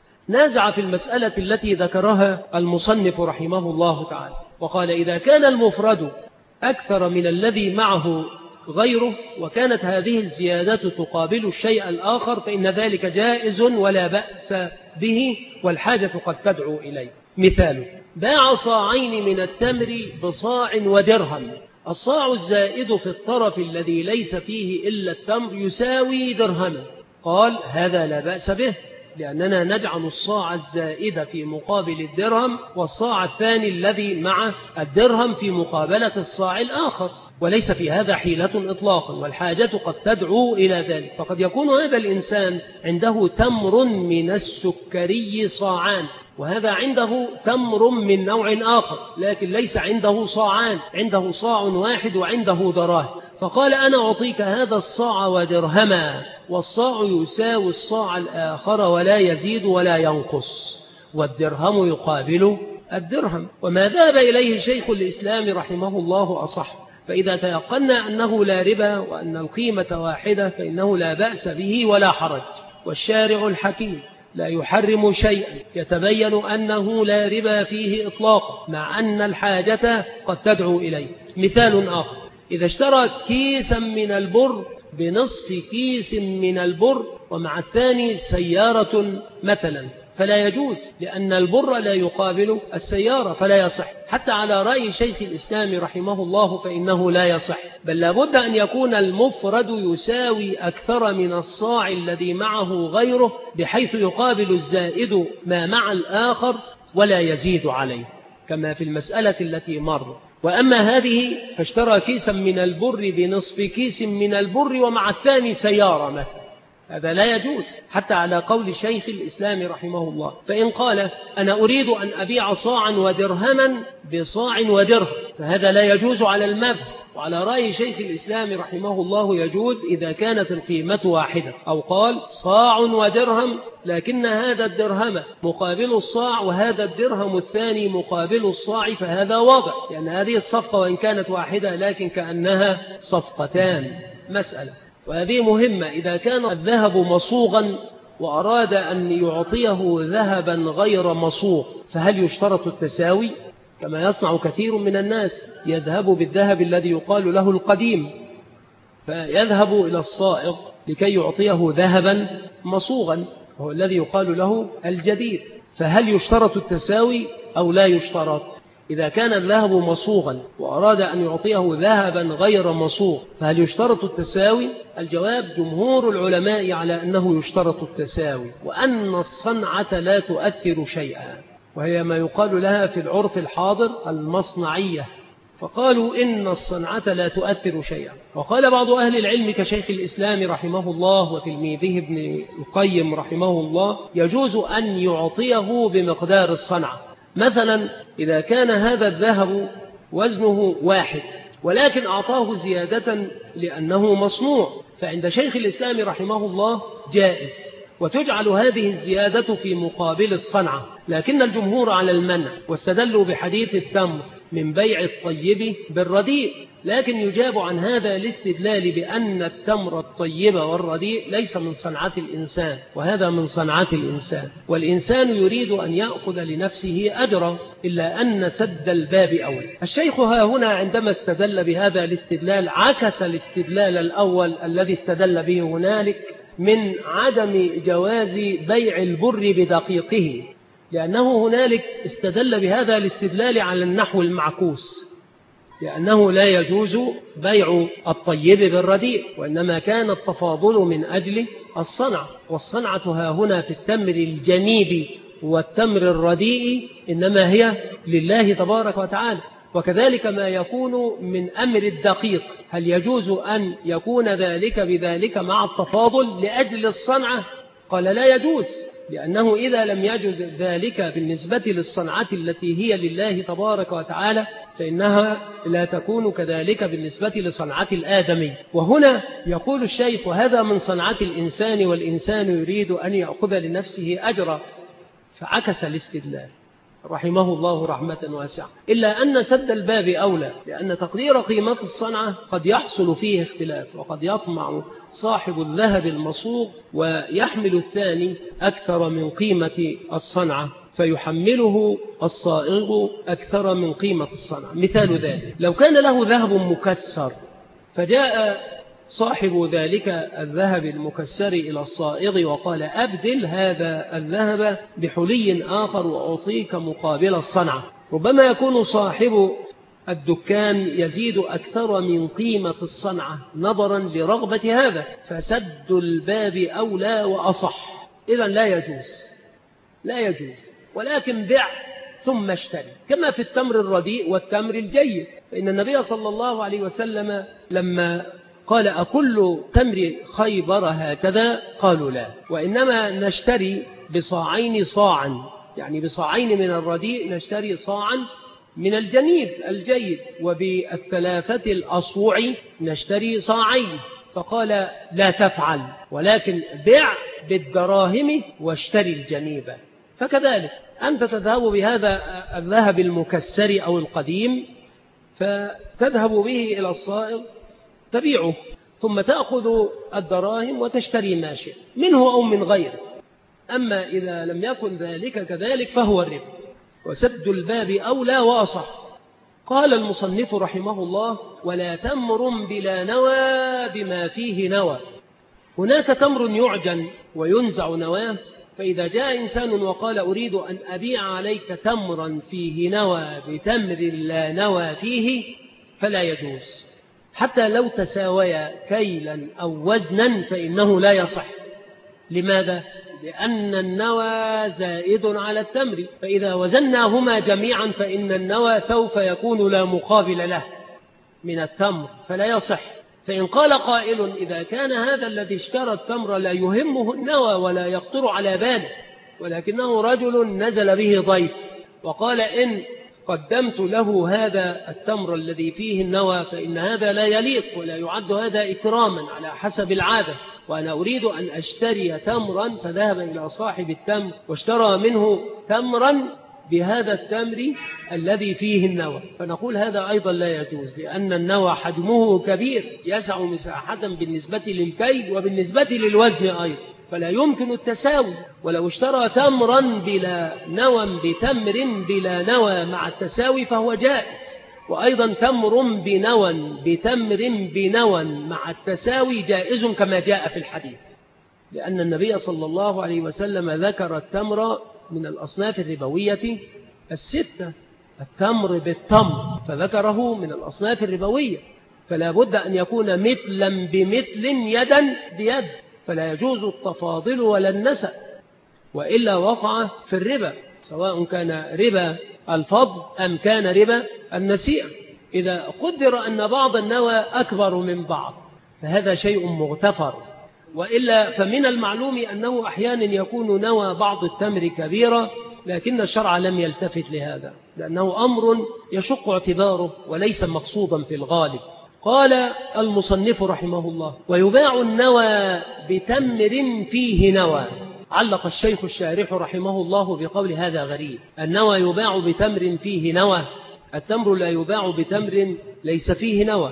نازع في المسألة التي ذكرها المصنف رحمه الله تعالى، وقال: إذا كان المفرد أكثر من الذي معه غيره وكانت هذه الزيادة تقابل الشيء الآخر فإن ذلك جائز ولا بأس به والحاجة قد تدعو إليه. مثال: باع صاعين من التمر بصاع ودرهم، الصاع الزائد في الطرف الذي ليس فيه إلا التمر يساوي درهما. قال: هذا لا بأس به، لأننا نجعل الصاع الزائد في مقابل الدرهم والصاع الثاني الذي مع الدرهم في مقابلة الصاع الآخر، وليس في هذا حيلة إطلاقا، والحاجة قد تدعو إلى ذلك. فقد يكون هذا الإنسان عنده تمر من السكري صاعان، وهذا عنده تمر من نوع آخر، لكن ليس عنده صاعان، عنده صاع واحد وعنده دراهم، فقال: أنا أعطيك هذا الصاع ودرهما، والصاع يساوي الصاع الآخر ولا يزيد ولا ينقص، والدرهم يقابل الدرهم. وما ذهب إليه شيخ الإسلام رحمه الله أصح، فإذا تيقنا أنه لا ربا وأن القيمة واحدة فإنه لا بأس به ولا حرج. والشارع الحكيم لا يحرم شيئا يتبين أنه لا ربا فيه إطلاقا، مع أن الحاجة قد تدعو إليه. مثال آخر: إذا اشترى كيسا من البر بنصف كيس من البر ومع الثاني سيارة مثلا، فلا يجوز، لأن البر لا يقابل السيارة فلا يصح. حتى على رأي شيخ الإسلام رحمه الله فإنه لا يصح، بل لابد أن يكون المفرد يساوي أكثر من الصاع الذي معه غيره، بحيث يقابل الزائد ما مع الآخر ولا يزيد عليه، كما في المسألة التي مر. وأما هذه فاشترى كيسا من البر بنصف كيس من البر ومع الثاني سيارة مثلا، هذا لا يجوز حتى على قول شيخ الإسلام رحمه الله. فإن قال: أنا أريد أن أبيع صاعا ودرهما بصاع ودرهم، فهذا لا يجوز على المذهب. وعلى رأي شيخ الإسلام رحمه الله يجوز إذا كانت القيمة واحدة، أو قال: صاع ودرهم لكن هذا الدرهم مقابل الصاع وهذا الدرهم الثاني مقابل الصاع، فهذا واضح، لأن هذه الصفقة وإن كانت واحدة لكن كأنها صفقتان. مسألة، وهذه مهمة: إذا كان الذهب مصوغا وأراد أن يعطيه ذهبا غير مصوغ، فهل يشترط التساوي؟ كما يصنع كثير من الناس، يذهب بالذهب الذي يقال له القديم، فيذهب إلى الصائغ لكي يعطيه ذهبا مصوغا وهو الذي يقال له الجديد، فهل يشترط التساوي أو لا يشترط؟ إذا كان الذهب مصوغا وأراد أن يعطيه ذهبا غير مصوغ، فهل يشترط التساوي؟ الجواب: جمهور العلماء على أنه يشترط التساوي، وأن الصنعة لا تؤثر شيئا، وهي ما يقال لها في العرف الحاضر المصنعية، فقالوا إن الصنعة لا تؤثر شيئا. وقال بعض أهل العلم كشيخ الإسلام رحمه الله وتلميذه ابن القيم رحمه الله: يجوز أن يعطيه بمقدار الصنعة. مثلا إذا كان هذا الذهب وزنه 1 ولكن أعطاه زيادة لأنه مصنوع، فعند شيخ الإسلام رحمه الله جائز، وتجعل هذه الزيادة في مقابل الصنعة. لكن الجمهور على المنع، واستدلوا بحديث التمر من بيع الطيب بالرديء، لكن يجاب عن هذا الاستدلال بأن التمر الطيب والرديء ليس من صنعة الإنسان، وهذا من صنعة الإنسان، والإنسان يريد أن يأخذ لنفسه أجرا، إلا أن سد الباب أولى. الشيخ ها هنا عندما استدل بهذا الاستدلال عكس الاستدلال الأول الذي استدل به هنالك من عدم جواز بيع البر بدقيقه، لأنه هنالك استدل بهذا الاستدلال على النحو المعكوس، لأنه لا يجوز بيع الطيب بالرديء، وإنما كان التفاضل من أجل الصنع، والصنعة ها هنا في التمر الجنيب والتمر الرديء إنما هي لله تبارك وتعالى. وكذلك ما يكون من أمر الدقيق، هل يجوز أن يكون ذلك بذلك مع التفاضل لأجل الصنعة؟ قال لا يجوز، لأنه إذا لم يجوز ذلك بالنسبة للصنعة التي هي لله تبارك وتعالى فإنها لا تكون كذلك بالنسبة لصنعة الآدمي. وهنا يقول الشيخ وهذا من صنعة الإنسان، والإنسان يريد أن يأخذ لنفسه أجرا، فعكس الاستدلال رحمه الله رحمة واسعة. إلا أن سد الباب أولى، لأن تقدير قيمة الصنعة قد يحصل فيه اختلاف، وقد يطمع صاحب الذهب المصوغ ويحمل الثاني أكثر من قيمة الصنعة، فيحمله الصائغ أكثر من قيمة الصنعة. مثال ذلك لو كان له ذهب مكسر فجاء صاحب ذلك الذهب المكسر إلى الصائغ وقال أبدل هذا الذهب بحلي آخر وأعطيك مقابل الصنعة، ربما يكون صاحب الدكان يزيد أكثر من قيمة الصنعة نظرا لرغبة هذا، فسد الباب أولى وأصح. إذن لا يجوز، ولكن بع ثم اشتري، كما في التمر الرديء والتمر الجيد. فإن النبي صلى الله عليه وسلم لما قال أكل تمر خيبر هكذا قالوا لا، وإنما نشتري بصاعين صاعا، يعني بصاعين من الرديء نشتري صاعا من الجنيب الجيد، وبالثلاثة الأصوع نشتري صاعين. فقال لا تفعل، ولكن بع بالدراهم واشتري الجنيبة. فكذلك أنت تذهب بهذا الذهب المكسر أو القديم فتذهب به إلى الصائغ تبيعه، ثم تأخذ الدراهم وتشتري ما شئت منه أو من غيره. أما إذا لم يكن ذلك كذلك فهو الربا، وسد الباب أولى وأصح. قال المصنف رحمه الله ولا تمر بلا نوى بما فيه نوى. هناك تمر يعجن وينزع نواه، فإذا جاء إنسان وقال أريد أن أبيع عليك تمرا فيه نوى بتمر لا نوى فيه فلا يجوز، حتى لو تساويا كيلا أو وزنا فإنه لا يصح. لماذا؟ لأن النوى زائد على التمر، فإذا وزناهما جميعا فإن النوى سوف يكون لا مقابل له من التمر فلا يصح. فإن قال قائل إذا كان هذا الذي اشترى التمر لا يهمه النوى ولا يخطر على باله، ولكنه رجل نزل به ضيف وقال إن قدمت له هذا التمر الذي فيه النوى فإن هذا لا يليق ولا يعد هذا إكراما على حسب العادة، وأنا أريد أن أشتري تمرا، فذهب إلى صاحب التمر واشترى منه تمرا بهذا التمر الذي فيه النوى، فنقول هذا أيضا لا يجوز، لأن النوى حجمه كبير يسع مساحة بالنسبة للكيل وبالنسبة للوزن أيضا، فلا يمكن التساوي. ولو اشترى تمرا بلا نوى بتمر بلا نوى مع التساوي فهو جائز، وأيضا تمر بنوى بتمر بنوى مع التساوي جائز كما جاء في الحديث، لأن النبي صلى الله عليه وسلم ذكر التمر من الأصناف الربوية الستة، التمر بالتمر فذكره من الأصناف الربوية، فلا بد أن يكون مثلا بمثل يدا بيد، فلا يجوز التفاضل ولا النسأ، وإلا وقع في الربا، سواء كان ربا الفضل أم كان ربا النسيئة. إذا قدر أن بعض النوى أكبر من بعض فهذا شيء مغتفر، وإلا فمن المعلوم أنه أحيانا يكون نوى بعض التمر كبيرة، لكن الشرع لم يلتفت لهذا لأنه أمر يشق اعتباره وليس مقصودا في الغالب. قال المصنف رحمه الله ويباع النوى بتمر فيه نوى. علق الشيخ الشارح رحمه الله بقول هذا غريب، النوى يباع بتمر فيه نوى، التمر لا يباع بتمر ليس فيه نوى،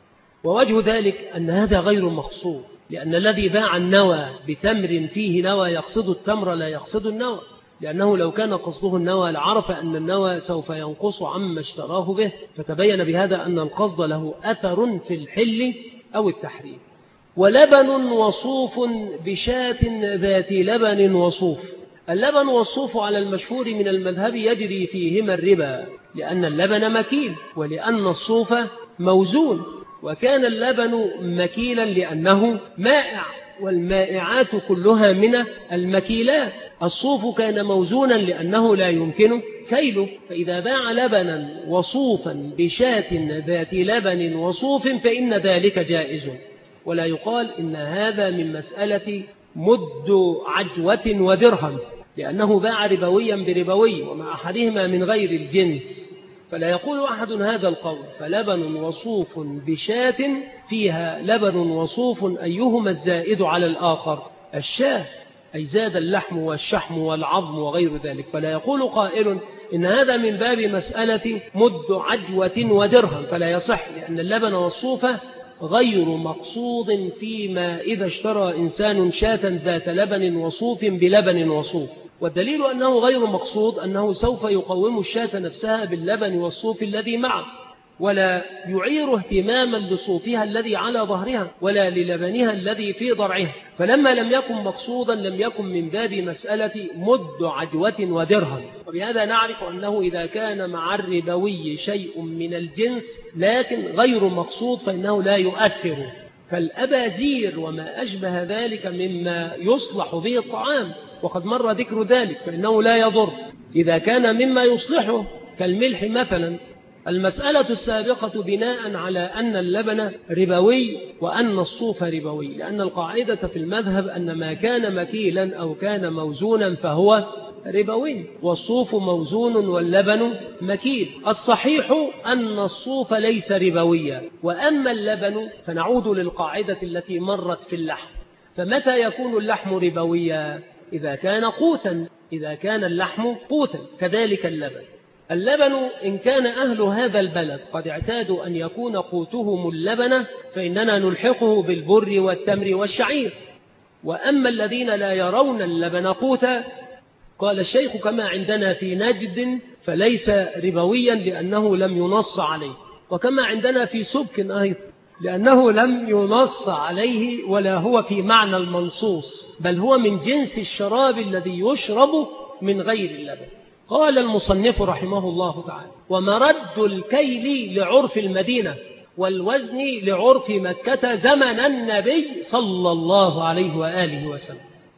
ووجه ذلك أن هذا غير مقصود، لأن الذي باع النوى بتمر فيه نوى يقصد التمر لا يقصد النوى، لأنه لو كان قصده النوى لعرف أن النوى سوف ينقص عما اشتراه به، فتبين بهذا أن القصد له أثر في الحل أو التحريم. ولبن وصوف بشاة ذات لبن وصوف. اللبن والصوف على المشهور من المذهب يجري فيهما الربا، لأن اللبن مكيل ولأن الصوف موزون، وكان اللبن مكيلا لأنه مائع، والمائعات كلها من المكيلات. الصوف كان موزونا لأنه لا يمكن كيله، فإذا باع لبنا وصوفا بشاة ذات لبن وصوف فإن ذلك جائز، ولا يقال إن هذا من مسألة مد عجوة ودرهم، لأنه باع ربويا بربوي ومع أحدهما من غير الجنس، فلا يقول أحد هذا القول. فلبن وصوف بشاة فيها لبن وصوف أيهما الزائد على الآخر؟ الشاة، أي زاد اللحم والشحم والعظم وغير ذلك. فلا يقول قائل إن هذا من باب مسألة مد عجوة ودرهم، فلا يصح، لأن اللبن والصوف غير مقصود فيما إذا اشترى إنسان شاة ذات لبن وصوف بلبن وصوف. والدليل أنه غير مقصود أنه سوف يقوم الشاة نفسها باللبن والصوف الذي معه، ولا يعير اهتماما لصوفها الذي على ظهرها ولا للبنها الذي في ضرعها. فلما لم يكن مقصودا لم يكن من باب مسألة مد عجوة ودرهم. وبهذا نعرف أنه إذا كان مع الربوي شيء من الجنس لكن غير مقصود فإنه لا يؤثر، كالأبازير وما أشبه ذلك مما يصلح به الطعام، وقد مر ذكر ذلك، فإنه لا يضر إذا كان مما يصلحه كالملح مثلا. المسألة السابقة بناء على أن اللبن ربوي وأن الصوف ربوي، لأن القاعدة في المذهب أن ما كان مكيلا أو كان موزونا فهو ربوي، والصوف موزون واللبن مكيل. الصحيح أن الصوف ليس ربويا، وأما اللبن فنعود للقاعدة التي مرت في اللحم. فمتى يكون اللحم ربويا؟ إذا كان قوتا، إذا كان اللحم قوتا. كذلك اللبن إن كان أهل هذا البلد قد اعتادوا أن يكون قوتهم اللبن فإننا نلحقه بالبر والتمر والشعير. وأما الذين لا يرون اللبن قوتا، قال الشيخ كما عندنا في نجد فليس ربويا لأنه لم ينص عليه، وكما عندنا في سبك أيضا لأنه لم ينص عليه ولا هو في معنى المنصوص، بل هو من جنس الشراب الذي يشرب من غير اللبن. قال المصنف رحمه الله تعالى: ومرد الكيل لعرف المدينة والوزن لعرف مكة زمن النبي صلى الله عليه وآله وسلم.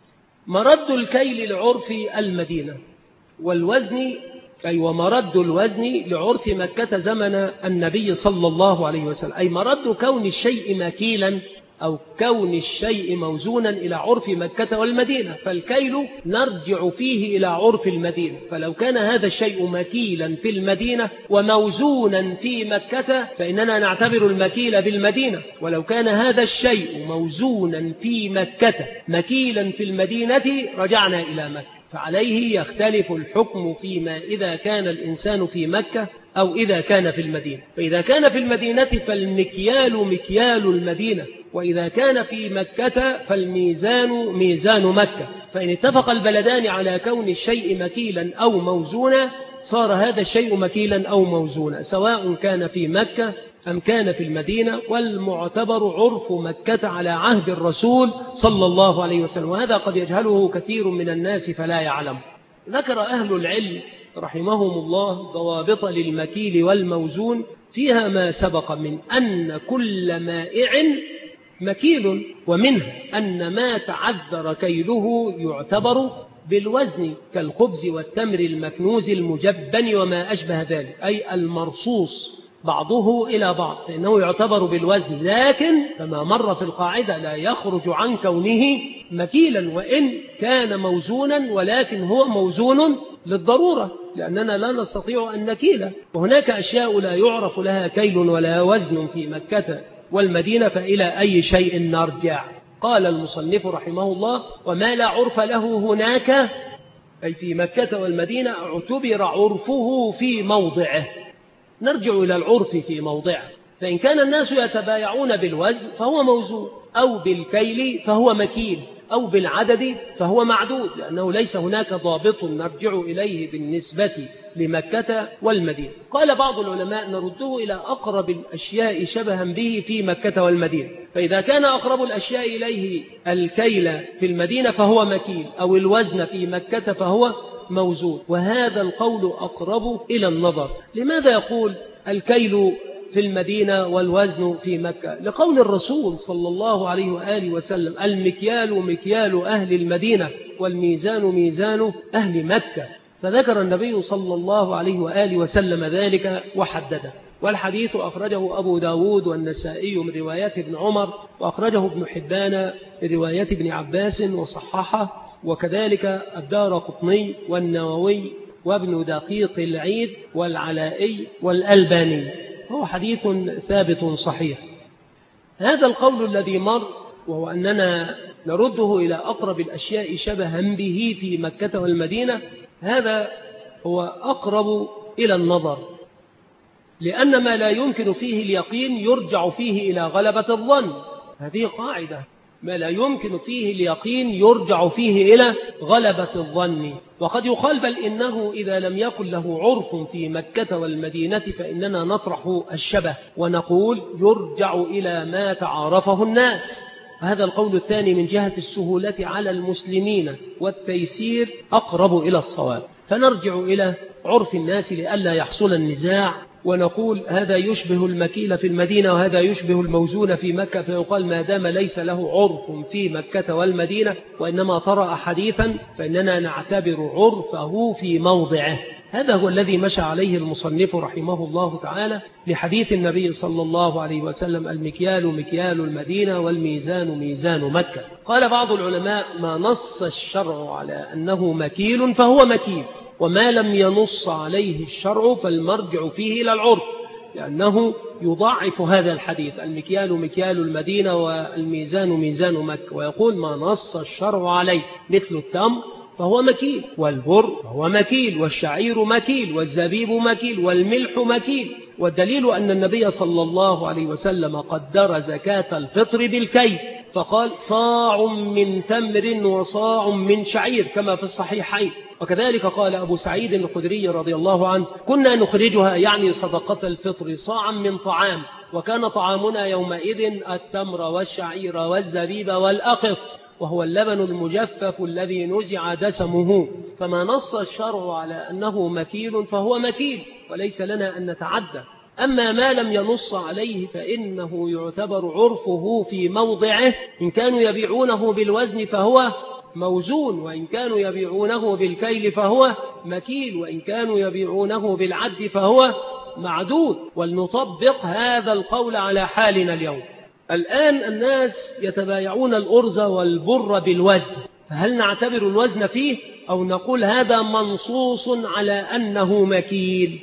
مرد الكيل لعرف المدينة والوزن، أي ومرد الوزن لعرف مكة زمن النبي صلى الله عليه وسلم، أي مرد كون الشيء مكيلا أو كون الشيء موزونا إلى عرف مكة والمدينة. فالكيل نرجع فيه إلى عرف المدينة، فلو كان هذا الشيء مكيلا في المدينة وموزونا في مكة فإننا نعتبر المكيل بالمدينة، ولو كان هذا الشيء موزونا في مكة مكيلا في المدينة رجعنا إلى مكة. فعليه يختلف الحكم فيما إذا كان الإنسان في مكة أو إذا كان في المدينة. فإذا كان في المدينة فالمكيال مكيال المدينة، وإذا كان في مكة فالميزان ميزان مكة. فإن اتفق البلدان على كون الشيء مكيلا أو موزونا صار هذا الشيء مكيلا أو موزونا، سواء كان في مكة أم كان في المدينة. والمعتبر عرف مكة على عهد الرسول صلى الله عليه وسلم، وهذا قد يجهله كثير من الناس فلا يعلم. ذكر أهل العلم رحمهم الله ضوابط للمكيل والموزون فيها ما سبق من أن كل مائع مكيل، ومنه أن ما تعذر كيله يعتبر بالوزن كالخبز والتمر المكنوز المجبن وما أشبه ذلك، أي المرصوص بعضه إلى بعض، فإنه يعتبر بالوزن، لكن كما مر في القاعدة لا يخرج عن كونه مكيلا وإن كان موزونا، ولكن هو موزون للضرورة لأننا لا نستطيع أن نكيله. وهناك أشياء لا يعرف لها كيل ولا وزن في مكة والمدينة، فإلى أي شيء نرجع؟ قال المصنف رحمه الله: وما لا عرف له هناك، أي في مكة والمدينة، اعتبر عرفه في موضعه. نرجع إلى العرف في موضعه، فإن كان الناس يتبايعون بالوزن فهو موزون، أو بالكيل فهو مكيل، أو بالعدد فهو معدود، لأنه ليس هناك ضابط نرجع إليه بالنسبة لمكة والمدينة. قال بعض العلماء نرده إلى أقرب الأشياء شبها به في مكة والمدينة، فإذا كان أقرب الأشياء إليه الكيل في المدينة فهو مكيل، أو الوزن في مكة فهو موزون، وهذا القول أقرب إلى النظر. لماذا يقول الكيل في المدينة والوزن في مكة؟ لقول الرسول صلى الله عليه وآله وسلم: المكيال مكيال أهل المدينة والميزان ميزان أهل مكة. فذكر النبي صلى الله عليه وآله وسلم ذلك وحدده. والحديث أخرجه أبو داود والنسائي من رواية ابن عمر، وأخرجه ابن حبان من رواية ابن عباس وصححه، وكذلك الدارقطني والنووي وابن دقيق العيد والعلائي والألباني، فهو حديث ثابت صحيح. هذا القول الذي مر، وهو أننا نرده إلى أقرب الأشياء شبها به في مكة والمدينة، هذا هو أقرب إلى النظر، لأن ما لا يمكن فيه اليقين يرجع فيه إلى غلبة الظن. هذه قاعدة، ما لا يمكن فيه اليقين يرجع فيه إلى غلبة الظن. وقد يقال بل إنه إذا لم يكن له عرف في مكة والمدينة فإننا نطرح الشبه ونقول يرجع إلى ما تعارفه الناس. هذا القول الثاني من جهة السهولة على المسلمين والتيسير أقرب إلى الصواب، فنرجع إلى عرف الناس لئلا يحصل النزاع، ونقول هذا يشبه المكيل في المدينة وهذا يشبه الموزون في مكة، فيقال ما دام ليس له عرف في مكة والمدينة وإنما طرأ حديثا فإننا نعتبر عرفه في موضعه. هذا هو الذي مشى عليه المصنف رحمه الله تعالى لحديث النبي صلى الله عليه وسلم: المكيال مكيال المدينة والميزان ميزان مكة. قال بعض العلماء: ما نص الشرع على أنه مكيل فهو مكيل، وما لم ينص عليه الشرع فالمرجع فيه إلى العرف، لأنه يضاعف هذا الحديث: المكيال مكيال المدينة والميزان ميزان مكة، ويقول ما نص الشرع عليه، مثل التمر فهو مكيل، والبر فهو مكيل، والشعير مكيل، والزبيب مكيل، والملح مكيل. والدليل أن النبي صلى الله عليه وسلم قدر زكاة الفطر بالكيل، فقال: صاع من تمر وصاع من شعير، كما في الصحيحين. وكذلك قال أبو سعيد الخدري رضي الله عنه: كنا نخرجها، يعني صدقة الفطر، صاعا من طعام، وكان طعامنا يومئذ التمر والشعير والزبيب والأقط، وهو اللبن المجفف الذي نزع دسمه. فما نص الشرع على أنه مكيل فهو مكيل، وليس لنا أن نتعدى. أما ما لم ينص عليه فإنه يعتبر عرفه في موضعه. إن كانوا يبيعونه بالوزن فهو موزون، وإن كانوا يبيعونه بالكيل فهو مكيل، وإن كانوا يبيعونه بالعد فهو معدود. ولنطبق هذا القول على حالنا اليوم. الآن الناس يتبايعون الأرز والبر بالوزن، فهل نعتبر الوزن فيه أو نقول هذا منصوص على أنه مكيل؟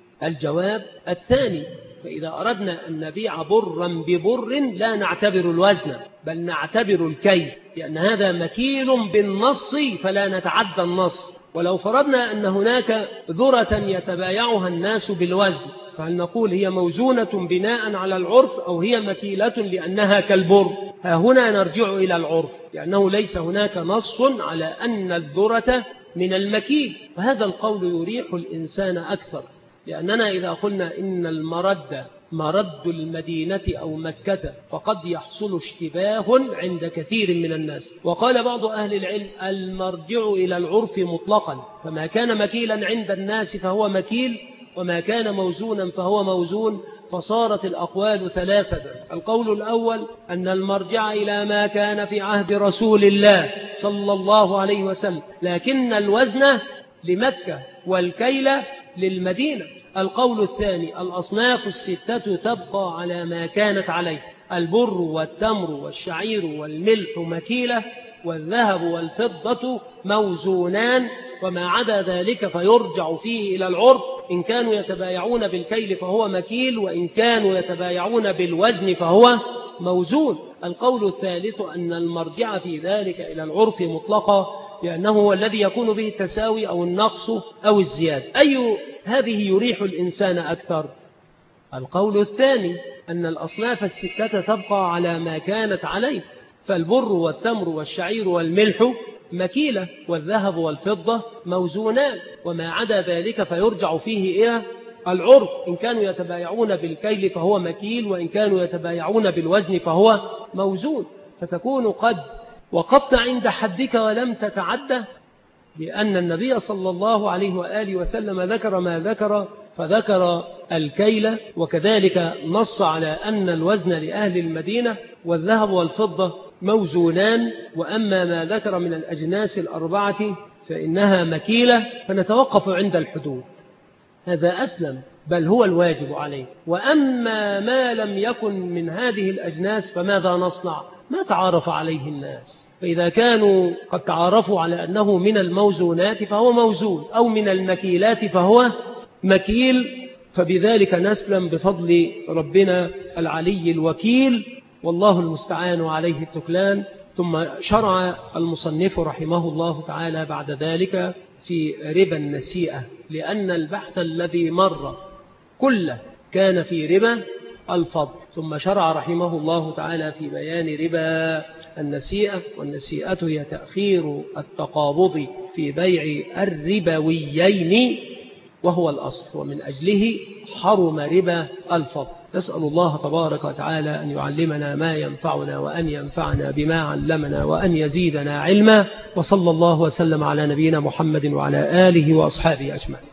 الجواب الثاني. فإذا أردنا أن نبيع برا ببر لا نعتبر الوزن، بل نعتبر الكيل، لأن هذا مكيل بالنص فلا نتعدى النص. ولو فرضنا أن هناك ذرة يتبايعها الناس بالوزن، فهل نقول هي موزونة بناء على العرف أو هي مكيلة لأنها كالبر؟ ها هنا نرجع إلى العرف، لأنه ليس هناك نص على أن الذرة من المكيل. وهذا القول يريح الإنسان أكثر، لأننا إذا قلنا إن المرد مرد المدينة أو مكة فقد يحصل اشتباه عند كثير من الناس. وقال بعض أهل العلم: المرجع إلى العرف مطلقا، فما كان مكيلا عند الناس فهو مكيل، وما كان موزونا فهو موزون. فصارت الأقوال ثلاثة: القول الأول أن المرجع إلى ما كان في عهد رسول الله صلى الله عليه وسلم، لكن الوزن لمكة والكيل للمدينة. القول الثاني: الأصناف الستة تبقى على ما كانت عليه، البر والتمر والشعير والملح مكيلة، والذهب والفضة موزونان، وما عدا ذلك فيرجع فيه إلى العرف. إن كانوا يتبايعون بالكيل فهو مكيل، وإن كانوا يتبايعون بالوزن فهو موزون. القول الثالث أن المرجع في ذلك إلى العرف مطلقا، لأنه هو الذي يكون به التساوي أو النقص أو الزيادة. أي هذه يريح الإنسان أكثر؟ القول الثاني أن الأصناف الستة تبقى على ما كانت عليه، فالبر والتمر والشعير والملح مكيلة، والذهب والفضة موزونان، وما عدا ذلك فيرجع فيه إلى العرف، إن كانوا يتبايعون بالكيل فهو مكيل، وإن كانوا يتبايعون بالوزن فهو موزون. فتكون قد وقفت عند حدك ولم تتعدى، لأن النبي صلى الله عليه وآله وسلم ذكر ما ذكر، فذكر الكيل، وكذلك نص على أن الوزن لأهل المدينة، والذهب والفضة موزونان، وأما ما ذكر من الأجناس الأربعة فإنها مكيلة، فنتوقف عند الحدود. هذا أسلم، بل هو الواجب عليه. وأما ما لم يكن من هذه الأجناس فماذا نصنع؟ ما تعارف عليه الناس، فإذا كانوا قد تعارفوا على أنه من الموزونات فهو موزون، أو من المكيلات فهو مكيل، فبذلك نسلم بفضل ربنا العلي الوكيل، والله المستعان عليه التكلان. ثم شرع المصنف رحمه الله تعالى بعد ذلك في ربا النسيئة، لأن البحث الذي مر كله كان في ربا الفضل، ثم شرع رحمه الله تعالى في بيان ربا النسيئة. والنسيئة هي تأخير التقابض في بيع الربويين، وهو الأصل، ومن أجله حرم ربا الفضل. نسأل الله تبارك وتعالى أن يعلمنا ما ينفعنا، وأن ينفعنا بما علمنا، وأن يزيدنا علما. وصلى الله وسلم على نبينا محمد وعلى آله وأصحابه أجمعين.